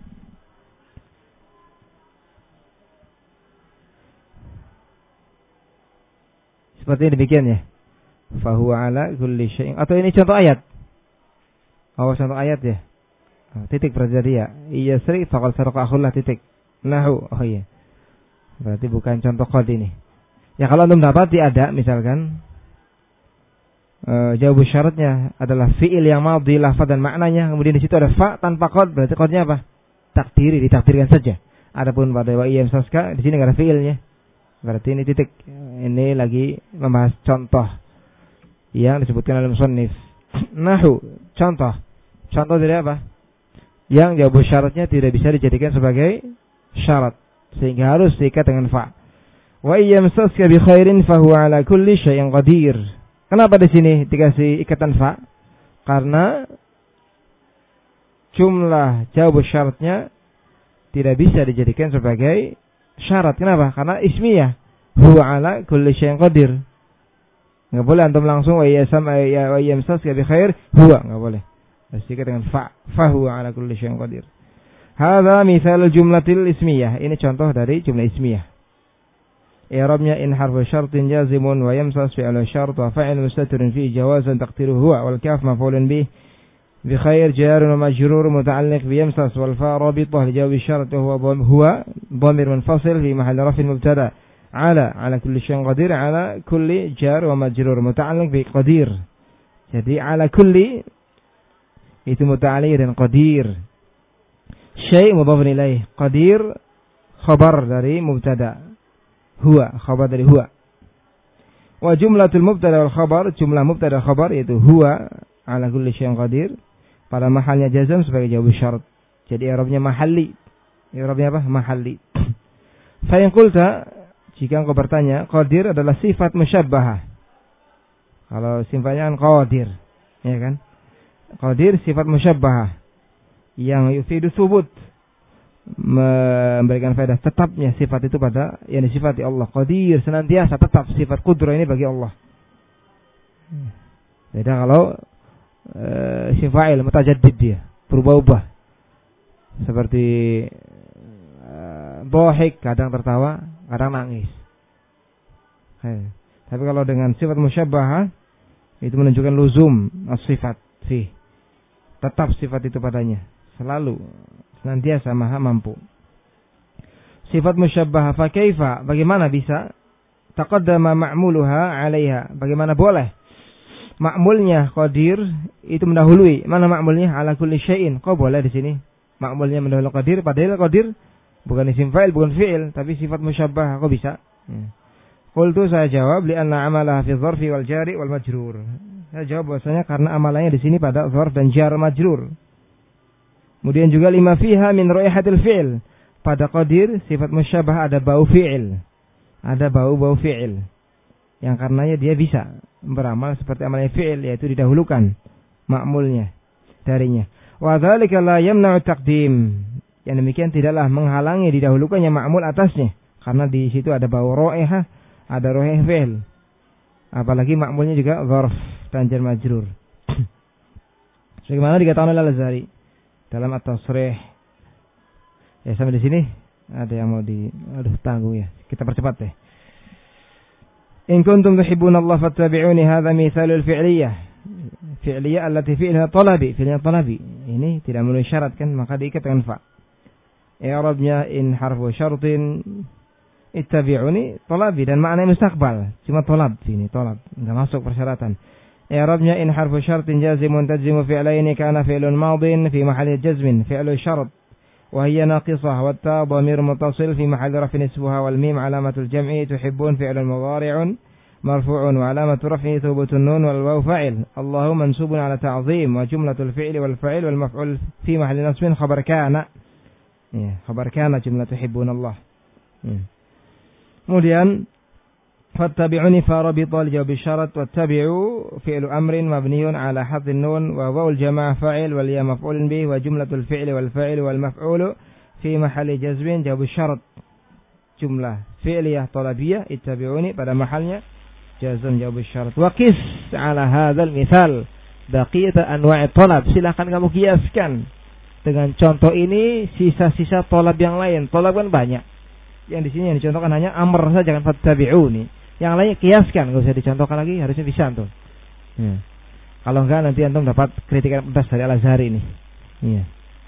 Seperti demikian ya. Fa huwa ala kulli syai'in. Atau ini contoh ayat. Oh, contoh ayat ya. Oh, titik berarti tadi ya. Iya sri faqad saraqa akhullah titik. Nahu. Oh iya. Berarti bukan contoh qad ini. Ya kalau antum dapati ada misalkan uh, jawab syaratnya adalah fi'il yang madhi lafaz dan maknanya, kemudian di situ ada fa tanpa qad, berarti qadnya apa? Takdiri, ditakdirkan saja. Adapun pada wa iyam saska di sini enggak ada fi'ilnya. Berarti ini titik. Ini lagi membahas contoh yang disebutkan oleh musannif. Nahu, contoh. Contoh dari apa? Yang jawab syaratnya tidak bisa dijadikan sebagai syarat, sehingga harus diikat dengan fa. Wa iyamsaska bi khairin fa huwa ala kulli syai'in qadir. Kenapa di sini dikasih ikatan fa? Karena jumlah jawab syaratnya tidak bisa dijadikan sebagai syarat. Kenapa? Karena ismiyah. huwa ala kulli syai'in qadir. Enggak boleh antum langsung wa yasam ya wa yamsas bi khair huwa, enggak boleh. Pasti dengan fa fa huwa ala kulli syai'in qadir. Hadza misal jumlatil ismiyah. Ini contoh dari jumlah ismiyah. I'rabnya in harfu syartin jazimun wa yamsas fi'l syart wa fa'il mustatirun fi jawazan taqdiru huwa wal kaf maf'ulun bih bi khair jar wa majrur muta'alliq bi yamsas wal fa rabithah li jawab syart wa huwa dhamir munfasil fi mahall raf'in mubtada ala ala kulli syai'in qadir ala kulli jar wa majrur muta'alliq bi qadir. Jadi ala kulli itu muta'alliq dan qadir. Syai' mudhaf ilaih, qadir khabar dari mubtada. Huwa, khabar dari huwa. Wa jumlatul mubtada wal khabar, jumlah mubtada khabar yaitu huwa ala kulli syai'in qadir pada mahalnya jazam sebagai jawab syarat. Jadi i'rabnya mahalli. I'rabnya apa? Mahalli. Fa in qulta, jika engkau bertanya, qadir adalah sifat musyabbahah. Kalau sifatnya kan qadir, ya kan? Qadir sifat musyabbahah yang yufidu thubut, memberikan faedah tetapnya sifat itu pada yang disifati Allah. Qadir senantiasa tetap sifat qudrah ini bagi Allah. Beda kalau e, si fa'il mutajaddid dia, berubah-ubah. Seperti e, dhahik, kadang tertawa, kadang nangis. Hai. Tapi kalau dengan sifat musyabbahah itu menunjukkan luzum as-sifat fi. Tetap sifat itu padanya, selalu senantiasa maha mampu. Sifat musyabbahah fa kaifa, bagaimana bisa taqaddama ma'muluha 'alaiha, bagaimana boleh ma'mulnya qadir itu mendahului. Mana ma'mulnya? Ala kulli syai'in. Kok boleh di sini ma'mulnya mendahului qadir, padahal qadir bukan isim fa'il, bukan fi'il, tapi sifat musyabbahah. Kok bisa? Hmm. Qultu, saya jawab, li anna amalaha fi dzarfi wal jari wal majrur. Saya jawab bahwasanya karena amalannya di sini pada dzarf dan jar majrur. Kemudian juga lima fiha min raihatil fi'il. Pada qadir sifat musyabbah ada bau fi'il. Ada bau-bau fi'il. Yang karenanya dia bisa beramal seperti amalnya fi'il, yaitu didahulukan ma'mulnya darinya. Wa dzalika la yamna'u taqdim. Yang demikian tidaklah menghalangi didahulukannya ma'mul atasnya, karena di situ ada bau raihah, ada raihah fi'il. Apalagi ma'mulnya juga dzarf dan jar majrur. Sebagaimana dikatakan oleh Al-Azhari dalam at-tasrih. Ya, sampai di sini ada yang mau di aduh tangguh ya. Kita percepat deh. In kuntum tuhibbunallaha fattabi'uni, hadza mithalul fi'liyah. Fi'liyah allati fi'lha talabi, fi'lnya talabi. Ini tidak memenuhi syarat kan, maka diikat dengan fa. I'rabnya in harfu syartin ittabi'uni talabi, dan maknanya mustaqbal, cuma talab sini, talab, enggak masuk persyaratan. إعرابنا إن حرف شرط جازم تجزم فعلين كان فعل ماض في محل جزم فعل شرط وهي ناقصة والتاء ضمير متصل في محل رفع اسمها والميم علامة الجمع تحبون فعل مضارع مرفوع وعلامة رفعه ثبوت النون والواو فاعل الله منصوب على تعظيم وجملة الفعل والفاعل والمفعول في محل نصب خبر كان خبر كان جملة تحبون الله. Kemudian فاتبعوني فربط الجواب الشرط واتبعوا فعل أمر مبني على حذف النون وواو الجماعة فاعل والياء مفعول به وجملة الفعل والفاعل والمفعول في محل جزم جواب الشرط جملة فعلية طلبية اتبعوني pada محلnya جزم جواب الشرط. وقس على هذا المثال بقية أنواع الطلب. Silakan kamu kiaskan dengan contoh ini sisa-sisa tolab yang lain. Tolab kan banyak. Yang di sini yang dicontohkan hanya amr saja kan, fattabi'uni. Yang lainnya kiaskan, enggak usah dicontohkan lagi, harusnya bisa antum. Ya. Kalau enggak nanti antum dapat kritikan pedas dari Al-Azhari ini. Iya.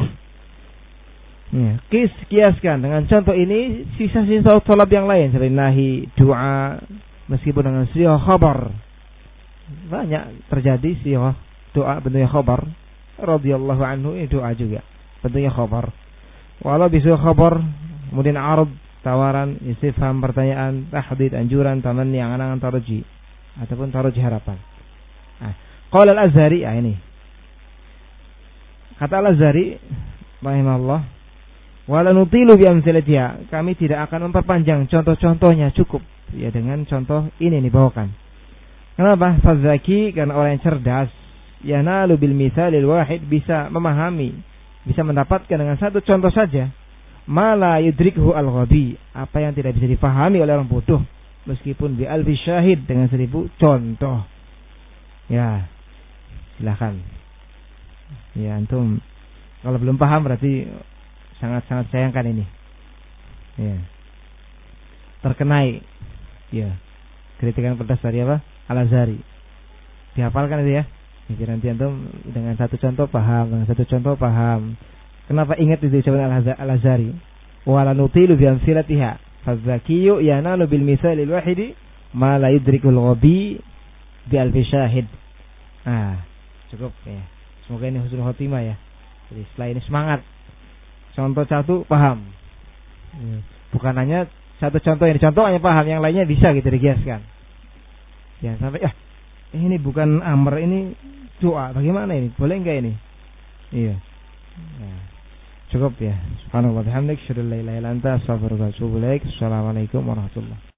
Ya. Kis kiaskan dengan contoh ini sisa-sisa tolab yang lain seperti nahi, doa, meskipun dengan siyah khabar. Banyak terjadi siyah doa bentuknya khabar. Radhiyallahu anhu ini doa juga bentuknya khabar. Walau bisa khabar, kemudian arad, tawaran, istifham, pertanyaan, tahdid, anjuran, tamanni, angan-angan, tarji, ataupun tarji harapan. Nah, qala Al-Azhari, ah ini. Kata Al-Azhari rahimahullah, wala nutilu bi amsalatiha, kami tidak akan memperpanjang contoh-contohnya, cukup ya dengan contoh ini yang dibawakan. Kenapa? Fadzaki, karena orang yang cerdas, yanalu bil mitsalil wahid, bisa memahami, bisa mendapatkan dengan satu contoh saja. Mala yudrikhu al-ghabi, apa yang tidak bisa dipahami oleh orang bodoh. meskipun bi alfi syahid, dengan seribu contoh. Ya, silakan. Ya, antum kalau belum paham berarti sangat-sangat sayangkan ini. Ya. Terkenai. Ya. Kritikan pedas dari apa? Al-Azhari. Dihafalkan itu ya. Jadi nanti antum dengan satu contoh paham, dengan satu contoh paham. Kenapa ingat itu ucapan Al-Azhari? Wala nutilu bi amsilatiha. Fadzakiyu yanalu bil misalil wahidi ma la yudrikul ghabi bi alfi syahid. Ah, cukup ya. Semoga ini husnul khotimah ya. Jadi setelah ini semangat. Contoh satu paham. Bukan hanya satu contoh yang dicontoh hanya paham, yang lainnya bisa gitu dikiaskan. Ya sampai ya ini bukan amr, ini doa. Bagaimana ini? Boleh enggak ini? Iya. Nah, cukup ya. Subhanallah bihamdik, syukur la ilaha illa anta, astaghfiruka wa atubu ilaik. Assalamualaikum warahmatullahi wabarakatuh.